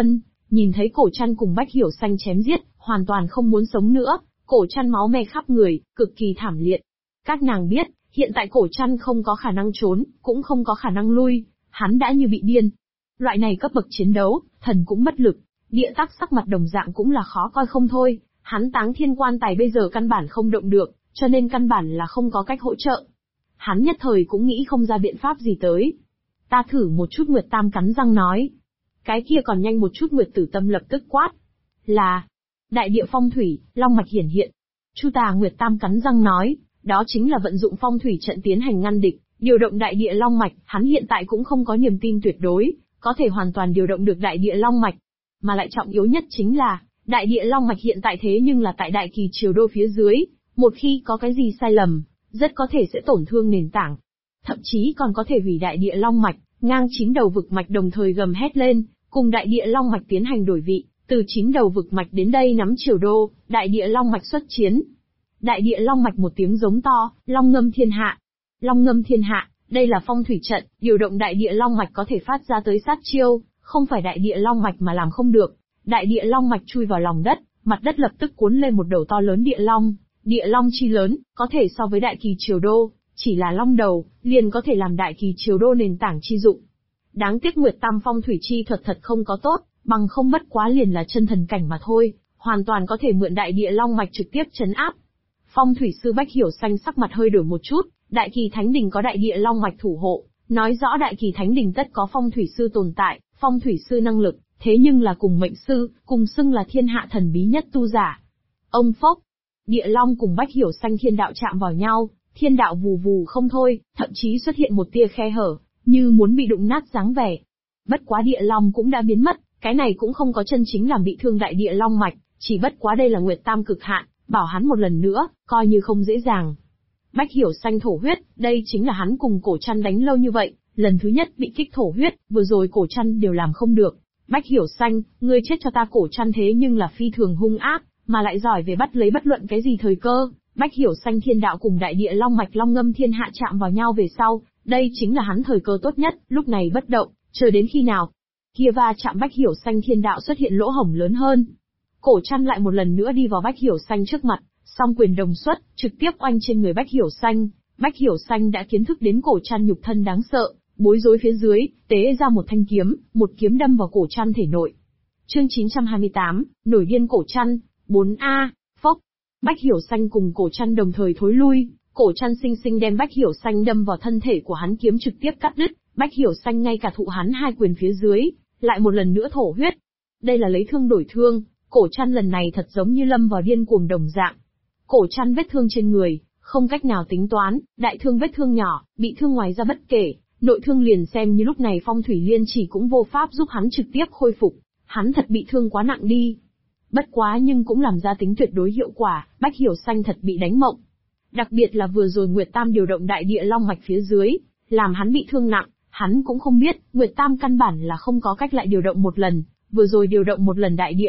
S1: Nhìn thấy Cổ Trăn cùng Bách Hiểu Xanh chém giết, hoàn toàn không muốn sống nữa, Cổ Trăn máu me khắp người, cực kỳ thảm liệt. Các nàng biết, hiện tại Cổ Trăn không có khả năng trốn, cũng không có khả năng lui, hắn đã như bị điên. Loại này cấp bậc chiến đấu, thần cũng bất lực, địa tắc sắc mặt đồng dạng cũng là khó coi không thôi, hắn Táng Thiên Quan Tài bây giờ căn bản không động được, cho nên căn bản là không có cách hỗ trợ. Hắn nhất thời cũng nghĩ không ra biện pháp gì tới. Ta thử một chút, Nguyệt Tam cắn răng nói. Cái kia còn nhanh một chút, Nguyệt Tử Tâm lập tức quát. Là, đại địa phong thủy, long mạch hiển hiện. Chu Tà Nguyệt Tam cắn răng nói, đó chính là vận dụng phong thủy trận tiến hành ngăn địch, điều động đại địa long mạch, hắn hiện tại cũng không có niềm tin tuyệt đối, có thể hoàn toàn điều động được đại địa long mạch. Mà lại trọng yếu nhất chính là, đại địa long mạch hiện tại thế nhưng là tại Đại Kỳ Triều Đô phía dưới, một khi có cái gì sai lầm, rất có thể sẽ tổn thương nền tảng. Thậm chí còn có thể hủy đại địa long mạch, ngang 9 đầu vực mạch đồng thời gầm hét lên, cùng đại địa long mạch tiến hành đổi vị, từ 9 đầu vực mạch đến đây nắm Triều Đô, đại địa long mạch xuất chiến. Đại địa long mạch một tiếng giống to, long ngâm thiên hạ. Long ngâm thiên hạ, đây là phong thủy trận, điều động đại địa long mạch có thể phát ra tới sát chiêu, không phải đại địa long mạch mà làm không được. Đại địa long mạch chui vào lòng đất, mặt đất lập tức cuốn lên một đầu to lớn địa long. Địa long chi lớn, có thể so với Đại Kỳ Triều Đô, chỉ là long đầu, liền có thể làm Đại Kỳ Triều Đô nền tảng chi dụng. Đáng tiếc Nguyệt Tam phong thủy chi thuật thật không có tốt, bằng không bất quá liền là chân thần cảnh mà thôi, hoàn toàn có thể mượn đại địa long mạch trực tiếp chấn áp. Phong thủy sư Bách Hiểu Xanh sắc mặt hơi đổi một chút, Đại Kỳ Thánh Đình có đại địa long mạch thủ hộ, nói rõ Đại Kỳ Thánh Đình tất có phong thủy sư tồn tại, phong thủy sư năng lực, thế nhưng là cùng mệnh sư, cùng xưng là thiên hạ thần bí nhất tu giả. Ông phốc, địa long cùng Bách Hiểu Xanh thiên đạo chạm vào nhau, thiên đạo vù vù không thôi, thậm chí xuất hiện một tia khe hở, như muốn bị đụng nát dáng vẻ. Bất quá địa long cũng đã biến mất, cái này cũng không có chân chính làm bị thương đại địa long mạch, chỉ bất quá đây là Nguyệt Tam cực hạn, bảo hắn một lần nữa, coi như không dễ dàng. Bách Hiểu Xanh thổ huyết, đây chính là hắn cùng Cổ Trăn đánh lâu như vậy, lần thứ nhất bị kích thổ huyết, vừa rồi Cổ Trăn đều làm không được. Bách Hiểu Xanh, ngươi chết cho ta. Cổ Trăn thế nhưng là phi thường hung ác, mà lại giỏi về bắt lấy bất luận cái gì thời cơ. Bách Hiểu Xanh thiên đạo cùng đại địa long mạch long ngâm thiên hạ chạm vào nhau về sau, đây chính là hắn thời cơ tốt nhất, lúc này bất động, chờ đến khi nào. Kia va chạm Bách Hiểu Xanh thiên đạo xuất hiện lỗ hổng lớn hơn. Cổ Trăn lại một lần nữa đi vào Bách Hiểu Xanh trước mặt, song quyền đồng xuất, trực tiếp oanh trên người Bách Hiểu Xanh. Bách Hiểu Xanh đã kiến thức đến Cổ Trăn nhục thân đáng sợ, bối rối phía dưới, tế ra một thanh kiếm, một kiếm đâm vào Cổ Trăn thể nội. Chương 928, nổi điên Cổ Trăn, 4A, phốc. Bách Hiểu Xanh cùng Cổ Trăn đồng thời thối lui, Cổ Trăn sinh sinh đem Bách Hiểu Xanh đâm vào thân thể của hắn, kiếm trực tiếp cắt đứt, Bách Hiểu Xanh ngay cả thụ hắn hai quyền phía dưới, lại một lần nữa thổ huyết. Đây là lấy thương đổi thương, Cổ Trăn lần này thật giống như lâm vào điên cuồng đồng dạng. Cổ Trăn vết thương trên người, không cách nào tính toán, đại thương vết thương nhỏ, bị thương ngoài ra bất kể, nội thương liền xem như lúc này Phong Thủy Liên chỉ cũng vô pháp giúp hắn trực tiếp khôi phục, hắn thật bị thương quá nặng đi. Bất quá nhưng cũng làm ra tính tuyệt đối hiệu quả, Bách Hiểu Xanh thật bị đánh mộng. Đặc biệt là vừa rồi Nguyệt Tam điều động đại địa long mạch phía dưới, làm hắn bị thương nặng, hắn cũng không biết, Nguyệt Tam căn bản là không có cách lại điều động một lần, vừa rồi điều động một lần đại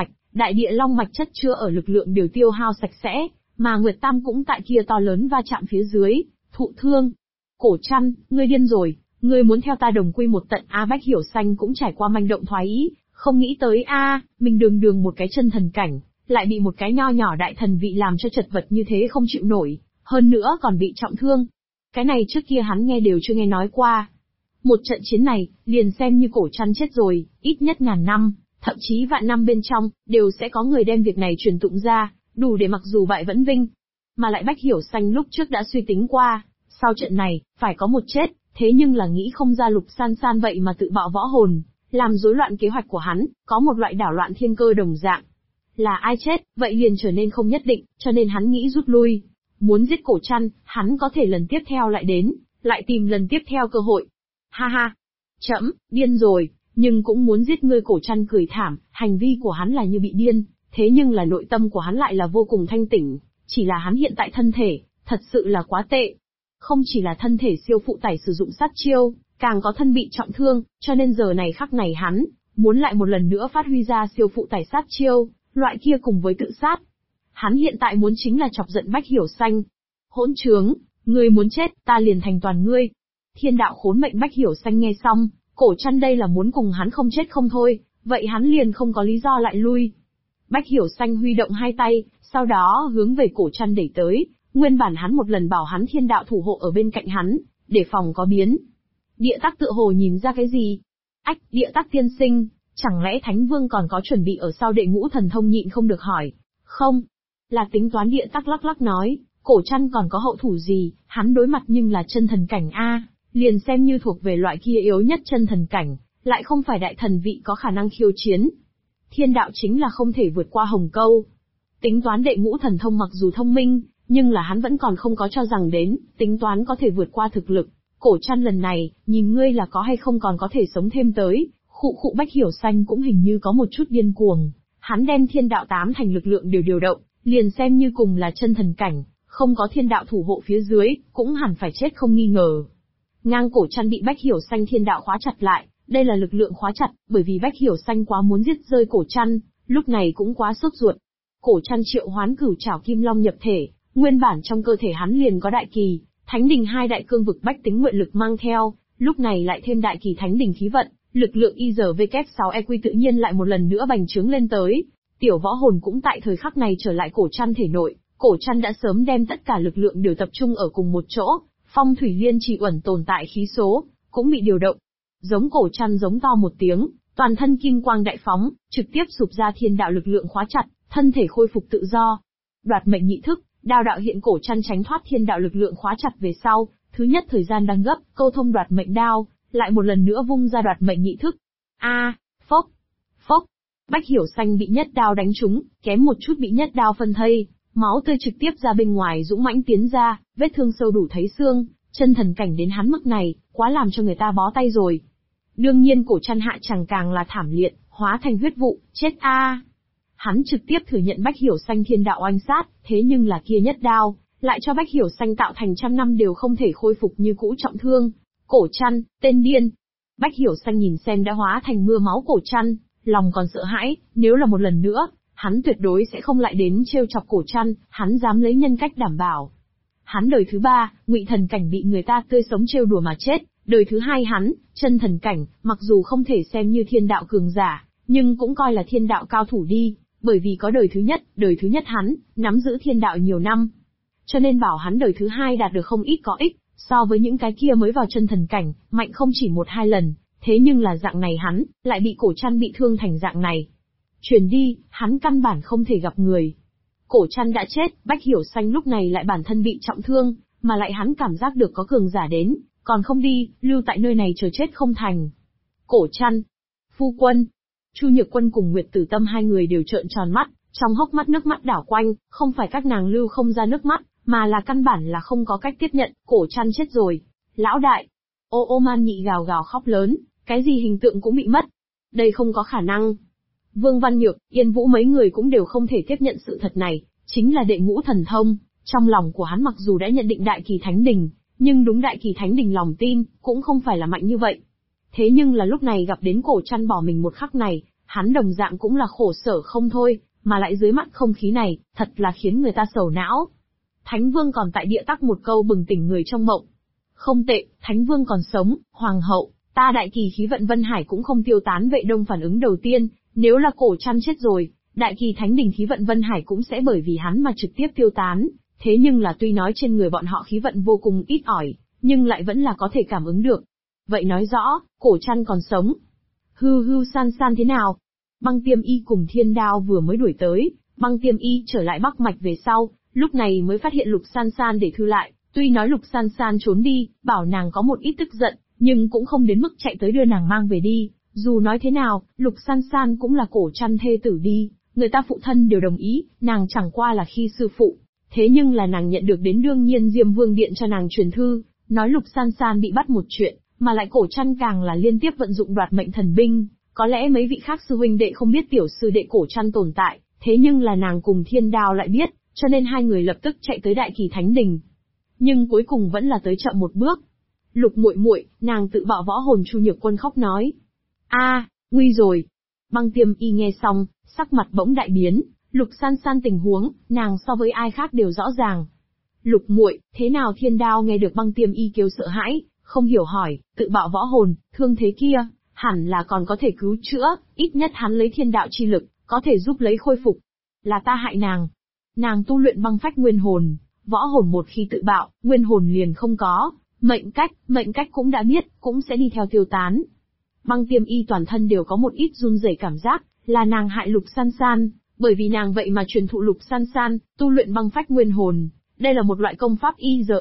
S1: địa long mạch chất chứa ở lực lượng đều tiêu hao sạch sẽ, mà Nguyệt Tam cũng tại kia to lớn va chạm phía dưới, thụ thương. Cổ Trăn, ngươi điên rồi, ngươi muốn theo ta đồng quy một tận. Bách Hiểu Xanh cũng trải qua manh động thoái ý, không nghĩ tới mình đường đường một cái chân thần cảnh, lại bị một cái nho nhỏ đại thần vị làm cho chật vật như thế không chịu nổi, hơn nữa còn bị trọng thương. Cái này trước kia hắn nghe đều chưa nghe nói qua. Một trận chiến này, liền xem như Cổ Trăn chết rồi, ít nhất ngàn năm, thậm chí vạn năm bên trong, đều sẽ có người đem việc này truyền tụng ra, đủ để mặc dù bại vẫn vinh. Mà lại Bách Hiểu Xanh lúc trước đã suy tính qua, sau trận này, phải có một chết, thế nhưng là nghĩ không ra Lục San San vậy mà tự bạo võ hồn, làm rối loạn kế hoạch của hắn, có một loại đảo loạn thiên cơ đồng dạng. Là ai chết, vậy liền trở nên không nhất định, cho nên hắn nghĩ rút lui. Muốn giết Cổ Trăn, hắn có thể lần tiếp theo lại đến, lại tìm lần tiếp theo cơ hội. Ha ha, trẫm, điên rồi, nhưng cũng muốn giết ngươi. Cổ Trăn cười thảm, hành vi của hắn là như bị điên, thế nhưng là nội tâm của hắn lại là vô cùng thanh tỉnh, chỉ là hắn hiện tại thân thể, thật sự là quá tệ. Không chỉ là thân thể siêu phụ tải sử dụng sát chiêu, càng có thân bị trọng thương, cho nên giờ này khắc này hắn, muốn lại một lần nữa phát huy ra siêu phụ tải sát chiêu, loại kia cùng với tự sát. Hắn hiện tại muốn chính là chọc giận Bách Hiểu Xanh. Hỗn trướng, ngươi muốn chết, ta liền thành toàn ngươi. Thiên đạo khốn mệnh. Bách Hiểu Xanh nghe xong, Cổ Trăn đây là muốn cùng hắn không chết không thôi, vậy hắn liền không có lý do lại lui. Bách Hiểu Xanh huy động hai tay, sau đó hướng về Cổ Trăn đẩy tới, nguyên bản hắn một lần bảo hắn thiên đạo thủ hộ ở bên cạnh hắn, để phòng có biến. Địa Tắc tựa hồ nhìn ra cái gì? Ách, Địa Tắc tiên sinh, chẳng lẽ Thánh Vương còn có chuẩn bị ở sau Đệ Ngũ Thần Thông nhịn không được hỏi. Không, là tính toán. Địa Tắc lắc lắc nói, Cổ Trăn còn có hậu thủ gì, hắn đối mặt nhưng là chân thần cảnh A, liền xem như thuộc về loại kia yếu nhất chân thần cảnh, lại không phải đại thần vị có khả năng khiêu chiến. Thiên đạo chính là không thể vượt qua hồng câu. Tính toán Đệ Ngũ Thần Thông mặc dù thông minh, nhưng là hắn vẫn còn không có cho rằng đến, tính toán có thể vượt qua thực lực. Cổ Trăn lần này, nhìn ngươi là có hay không còn có thể sống thêm tới. Khụ Bách Hiểu Xanh cũng hình như có một chút điên cuồng. Hắn đem thiên đạo 8 thành lực lượng đều điều động, liền xem như cùng là chân thần cảnh, không có thiên đạo thủ hộ phía dưới, cũng hẳn phải chết không nghi ngờ. Ngang Cổ Trăn bị Bách Hiểu Xanh thiên đạo khóa chặt lại, đây là lực lượng khóa chặt, bởi vì Bách Hiểu Xanh quá muốn giết rơi Cổ Trăn, lúc này cũng quá sốt ruột. Cổ Trăn triệu hoán Cửu Trảo Kim Long nhập thể, nguyên bản trong cơ thể hắn liền có đại kỳ, Thánh Đình hai đại cương vực bách tính nguyện lực mang theo, lúc này lại thêm đại kỳ Thánh Đình khí vận, lực lượng IZW6EQ tự nhiên lại một lần nữa bành trướng lên tới. Tiểu võ hồn cũng tại thời khắc này trở lại Cổ Trăn thể nội, Cổ Trăn đã sớm đem tất cả lực lượng đều tập trung ở cùng một chỗ, phong thủy liên trì uẩn tồn tại khí số, cũng bị điều động. Giống Cổ Trăn giống to một tiếng, toàn thân kim quang đại phóng, trực tiếp sụp ra thiên đạo lực lượng khóa chặt, thân thể khôi phục tự do. Đoạt mệnh nhị thức, đao đạo hiện. Cổ Trăn tránh thoát thiên đạo lực lượng khóa chặt về sau, thứ nhất thời gian đang gấp, câu thông đoạt mệnh đao, lại một lần nữa vung ra đoạt mệnh nhị thức. Phốc, phốc, Bách Hiểu Xanh bị nhất đao đánh trúng, kém một chút bị nhất đao phân thây, máu tươi trực tiếp ra bên ngoài dũng mãnh tiến ra, vết thương sâu đủ thấy xương, chân thần cảnh đến hắn mức này, quá làm cho người ta bó tay rồi. Đương nhiên Cổ Trăn hạ chẳng càng là thảm liệt, hóa thành huyết vụ, chết a. Hắn trực tiếp thừa nhận Bách Hiểu Xanh thiên đạo oanh sát, thế nhưng là kia nhất đao, lại cho Bách Hiểu Xanh tạo thành trăm năm đều không thể khôi phục như cũ trọng thương. Cổ Trăn, tên điên. Bách Hiểu Xanh nhìn xem đã hóa thành mưa máu Cổ Trăn, lòng còn sợ hãi, nếu là một lần nữa, hắn tuyệt đối sẽ không lại đến trêu chọc Cổ Trăn, hắn dám lấy nhân cách đảm bảo. Hắn đời thứ 3, Ngụy thần cảnh bị người ta tươi sống trêu đùa mà chết, đời thứ 2 hắn, chân thần cảnh, mặc dù không thể xem như thiên đạo cường giả, nhưng cũng coi là thiên đạo cao thủ đi, bởi vì có đời thứ nhất hắn, nắm giữ thiên đạo nhiều năm. Cho nên bảo hắn đời thứ 2 đạt được không ít có ích, so với những cái kia mới vào chân thần cảnh, mạnh không chỉ 1-2 lần, thế nhưng là dạng này hắn, lại bị Cổ Trăn bị thương thành dạng này. Truyền đi, hắn căn bản không thể gặp người. Cổ Trăn đã chết, Bách Hiểu Xanh lúc này lại bản thân bị trọng thương, mà lại hắn cảm giác được có cường giả đến, còn không đi, lưu tại nơi này chờ chết không thành. Cổ Trăn, phu quân, Chu Nhược Quân cùng Nguyệt Tử Tâm hai người đều trợn tròn mắt, trong hốc mắt nước mắt đảo quanh, không phải các nàng lưu không ra nước mắt, mà là căn bản là không có cách tiếp nhận, Cổ Trăn chết rồi. Lão đại, ô Man Nhị gào gào khóc lớn, cái gì hình tượng cũng bị mất. Đây không có khả năng. Vương Văn Nhược, Yên Vũ mấy người cũng đều không thể tiếp nhận sự thật này, chính là Đệ Ngũ Thần Thông, trong lòng của hắn mặc dù đã nhận định Đại Kỳ Thánh Đình, nhưng đúng Đại Kỳ Thánh Đình lòng tin, cũng không phải là mạnh như vậy. Thế nhưng là lúc này gặp đến Cổ Trăn bỏ mình một khắc này, hắn đồng dạng cũng là khổ sở không thôi, mà lại dưới mắt không khí này, thật là khiến người ta sầu não. Thánh Vương còn tại Địa Tắc một câu bừng tỉnh người trong mộng. Không tệ, Thánh Vương còn sống, Hoàng hậu, ta Đại Kỳ khí vận Vân Hải cũng không tiêu tán. Vệ Đông phản ứng đầu tiên, nếu là Cổ Trăn chết rồi, Đại Kỳ Thánh Đình khí vận Vân Hải cũng sẽ bởi vì hắn mà trực tiếp tiêu tán. Thế nhưng là tuy nói trên người bọn họ khí vận vô cùng ít ỏi, nhưng lại vẫn là có thể cảm ứng được. Vậy nói rõ, Cổ Trăn còn sống. San San thế nào? Băng Tiêm Y cùng Thiên Đao vừa mới đuổi tới, Băng Tiêm Y trở lại Bắc Mạch về sau, lúc này mới phát hiện Lục San San để thư lại, tuy nói Lục San San trốn đi, bảo nàng có một ít tức giận, nhưng cũng không đến mức chạy tới đưa nàng mang về đi. Dù nói thế nào, Lục San San cũng là Cổ Trăn thê tử đi, người ta phụ thân đều đồng ý, nàng chẳng qua là khi sư phụ. Thế nhưng là nàng nhận được đến đương nhiên Diêm Vương Điện cho nàng truyền thư, nói Lục San San bị bắt một chuyện, mà lại Cổ Trăn càng là liên tiếp vận dụng đoạt mệnh thần binh, có lẽ mấy vị khác sư huynh đệ không biết tiểu sư đệ Cổ Trăn tồn tại, thế nhưng là nàng cùng Thiên Đao lại biết, cho nên hai người lập tức chạy tới Đại Kỳ Thánh Đình. Nhưng cuối cùng vẫn là tới chậm một bước. Lục muội muội, nàng tự bạo võ hồn. Chu Nhược Quân khóc nói. Nguy rồi. Băng Tiêm Y nghe xong, sắc mặt bỗng đại biến, Lục San San tình huống, nàng so với ai khác đều rõ ràng. Lục muội, thế nào? Thiên Đao nghe được Băng Tiêm Y kêu sợ hãi, không hiểu hỏi, tự bạo võ hồn, thương thế kia, hẳn là còn có thể cứu chữa, ít nhất hắn lấy thiên đạo chi lực, có thể giúp lấy khôi phục. Là ta hại nàng. Nàng tu luyện băng phách nguyên hồn, võ hồn một khi tự bạo, nguyên hồn liền không có, mệnh cách cũng đã biết, cũng sẽ đi theo tiêu tán. Băng Tiêm Y toàn thân đều có một ít run rẩy cảm giác, là nàng hại Lục San San, bởi vì nàng vậy mà truyền thụ Lục San San, tu luyện băng phách nguyên hồn. Đây là một loại công pháp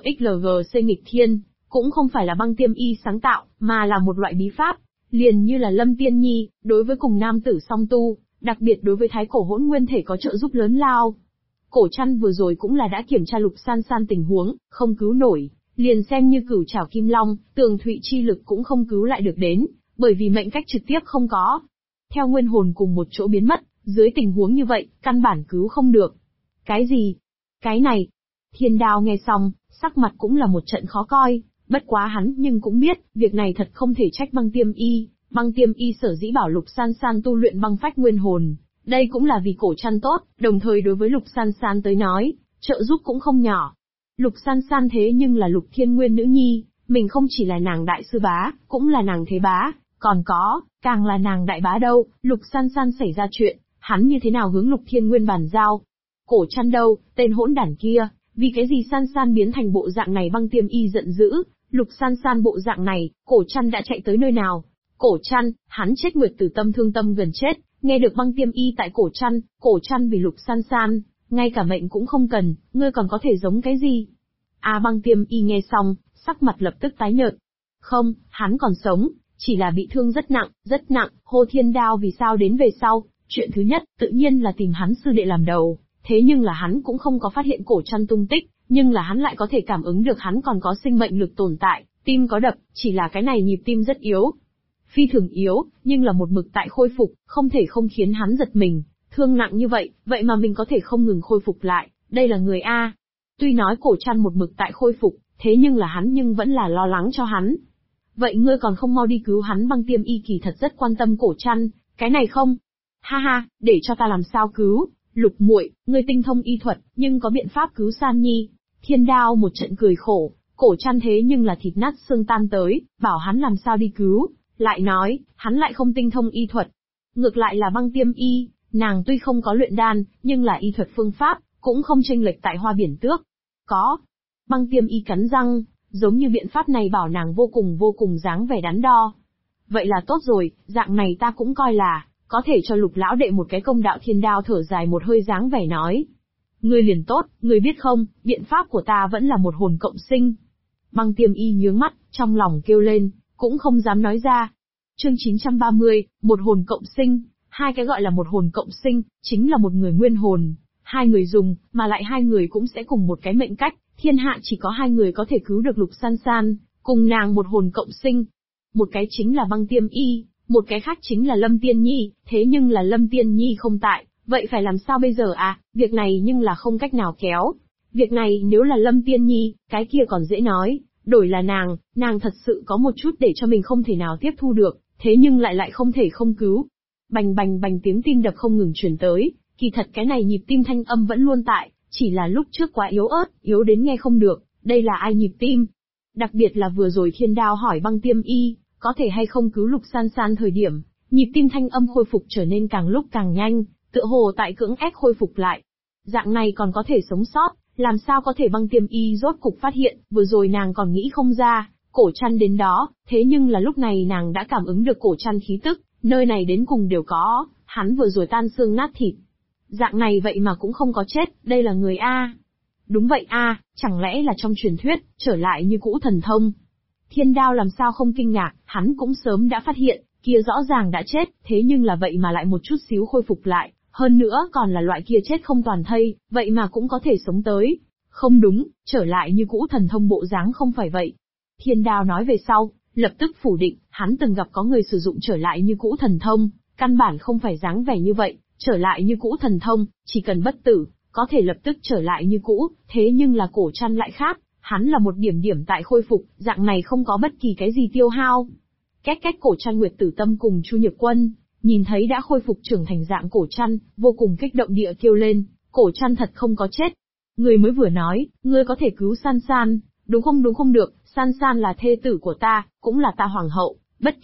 S1: IZXLGC nghịch thiên, cũng không phải là Băng Tiêm Y sáng tạo, mà là một loại bí pháp. Liền như là Lâm Tiên Nhi, đối với cùng nam tử song tu, đặc biệt đối với thái cổ hỗn nguyên thể có trợ giúp lớn lao. Cổ Trăn vừa rồi cũng là đã kiểm tra Lục San San tình huống, không cứu nổi, liền xem như Cửu Trảo Kim Long, Tường Thụy chi lực cũng không cứu lại được đến, bởi vì mệnh cách trực tiếp không có. Theo nguyên hồn cùng một chỗ biến mất, dưới tình huống như vậy, căn bản cứu không được. Cái gì? Cái này? Thiên Đao nghe xong, sắc mặt cũng là một trận khó coi, bất quá hắn nhưng cũng biết, việc này thật không thể trách Băng Tiêm Y. Băng Tiêm Y sở dĩ bảo Lục San San tu luyện băng phách nguyên hồn, đây cũng là vì Cổ Trăn tốt, đồng thời đối với Lục San San tới nói, trợ giúp cũng không nhỏ. Lục San San thế nhưng là Lục Thiên Nguyên nữ nhi, mình không chỉ là nàng đại sư bá, cũng là nàng thế bá, còn có, càng là nàng đại bá đâu. Lục San San xảy ra chuyện, hắn như thế nào hướng Lục Thiên Nguyên bàn giao? Cổ Trăn đâu, tên hỗn đản kia, vì cái gì San San biến thành bộ dạng này? Băng Tiêm Y giận dữ, Lục San San bộ dạng này, Cổ Trăn đã chạy tới nơi nào? Cổ Trăn, hắn chết Nguyệt Tử Tâm thương tâm gần chết, nghe được Băng Tiêm Y tại Cổ Trăn vì Lục San San, ngay cả mệnh cũng không cần, ngươi còn có thể giống cái gì? Băng Tiêm Y nghe xong, sắc mặt lập tức tái nhợt. Không, hắn còn sống, chỉ là bị thương rất nặng, Hô Thiên Đao vì sao đến về sau, chuyện thứ nhất, tự nhiên là tìm hắn sư đệ làm đầu, thế nhưng là hắn cũng không có phát hiện Cổ Trăn tung tích, nhưng là hắn lại có thể cảm ứng được hắn còn có sinh mệnh lực tồn tại, tim có đập, chỉ là cái này nhịp tim rất yếu. Phi thường yếu, nhưng là một mực tại khôi phục, không thể không khiến hắn giật mình, thương nặng như vậy, vậy mà mình có thể không ngừng khôi phục lại, đây là người A. Tuy nói Cổ Trăn một mực tại khôi phục, thế nhưng là hắn nhưng vẫn là lo lắng cho hắn. Vậy ngươi còn không mau đi cứu hắn? Băng Tiêm Y kỳ thật rất quan tâm Cổ Trăn, cái này không? Ha ha, để cho ta làm sao cứu? Lục muội, ngươi tinh thông y thuật, nhưng có biện pháp cứu San Nhi? Thiên Đao một trận cười khổ, Cổ Trăn thế nhưng là thịt nát xương tan tới, bảo hắn làm sao đi cứu, lại nói, hắn lại không tinh thông y thuật. Ngược lại là Băng Tiêm Y, nàng tuy không có luyện đan, nhưng là y thuật phương pháp, cũng không chênh lệch tại Hoa Biển Tước. Có. Băng Tiêm Y cắn răng, giống như biện pháp này bảo nàng vô cùng dáng vẻ đắn đo. Vậy là tốt rồi, dạng này ta cũng coi là, có thể cho Lục lão đệ một cái công đạo. Thiên Đao thở dài một hơi dáng vẻ nói. Ngươi liền tốt, ngươi biết không, biện pháp của ta vẫn là một hồn cộng sinh. Băng Tiêm Y nhướng mắt, trong lòng kêu lên, cũng không dám nói ra. Chương 930, một hồn cộng sinh. Hai cái gọi là một hồn cộng sinh, chính là một người nguyên hồn. Hai người dùng, mà lại hai người cũng sẽ cùng một cái mệnh cách, thiên hạ chỉ có hai người có thể cứu được Lục San San, cùng nàng một hồn cộng sinh. Một cái chính là Băng Tiêm Y, một cái khác chính là Lâm Tiên Nhi, thế nhưng là Lâm Tiên Nhi không tại, vậy phải làm sao bây giờ à? Việc này nhưng là không cách nào kéo. Việc này nếu là Lâm Tiên Nhi, cái kia còn dễ nói, đổi là nàng thật sự có một chút để cho mình không thể nào tiếp thu được, thế nhưng lại không thể không cứu. Bành bành bành tiếng tim đập không ngừng truyền tới, kỳ thật cái này nhịp tim thanh âm vẫn luôn tại, chỉ là lúc trước quá yếu ớt, yếu đến nghe không được, đây là ai nhịp tim? Đặc biệt là vừa rồi Thiên Đao hỏi Băng Tiêm Y, có thể hay không cứu Lục San San thời điểm, nhịp tim thanh âm khôi phục trở nên càng lúc càng nhanh, tựa hồ tại cưỡng ép khôi phục lại. Dạng này còn có thể sống sót, làm sao có thể? Băng Tiêm Y rốt cục phát hiện, vừa rồi nàng còn nghĩ không ra, Cổ Trăn đến đó, thế nhưng là lúc này nàng đã cảm ứng được Cổ Trăn khí tức, nơi này đến cùng đều có, hắn vừa rồi tan xương nát thịt. Dạng này vậy mà cũng không có chết, đây là người A. Đúng vậy A, chẳng lẽ là trong truyền thuyết, trở lại như cũ thần thông. Thiên Đao làm sao không kinh ngạc, hắn cũng sớm đã phát hiện, kia rõ ràng đã chết, thế nhưng là vậy mà lại một chút xíu khôi phục lại, hơn nữa còn là loại kia chết không toàn thây, vậy mà cũng có thể sống tới. Không đúng, trở lại như cũ thần thông bộ dáng không phải vậy. Thiên Đao nói về sau, lập tức phủ định, hắn từng gặp có người sử dụng trở lại như cũ thần thông, căn bản không phải dáng vẻ như vậy, trở lại như cũ thần thông, chỉ cần bất tử, có thể lập tức trở lại như cũ, thế nhưng là Cổ Trăn lại khác, hắn là một điểm tại khôi phục, dạng này không có bất kỳ cái gì tiêu hao. Cách Cổ Trăn Nguyệt Tử Tâm cùng Chu Nhược Quân, nhìn thấy đã khôi phục trưởng thành dạng Cổ Trăn, vô cùng kích động địa kêu lên, Cổ Trăn thật không có chết. Người mới vừa nói, ngươi có thể cứu San San, đúng không được, San San là thê tử của ta, cũng là ta hoàng hậu, Bất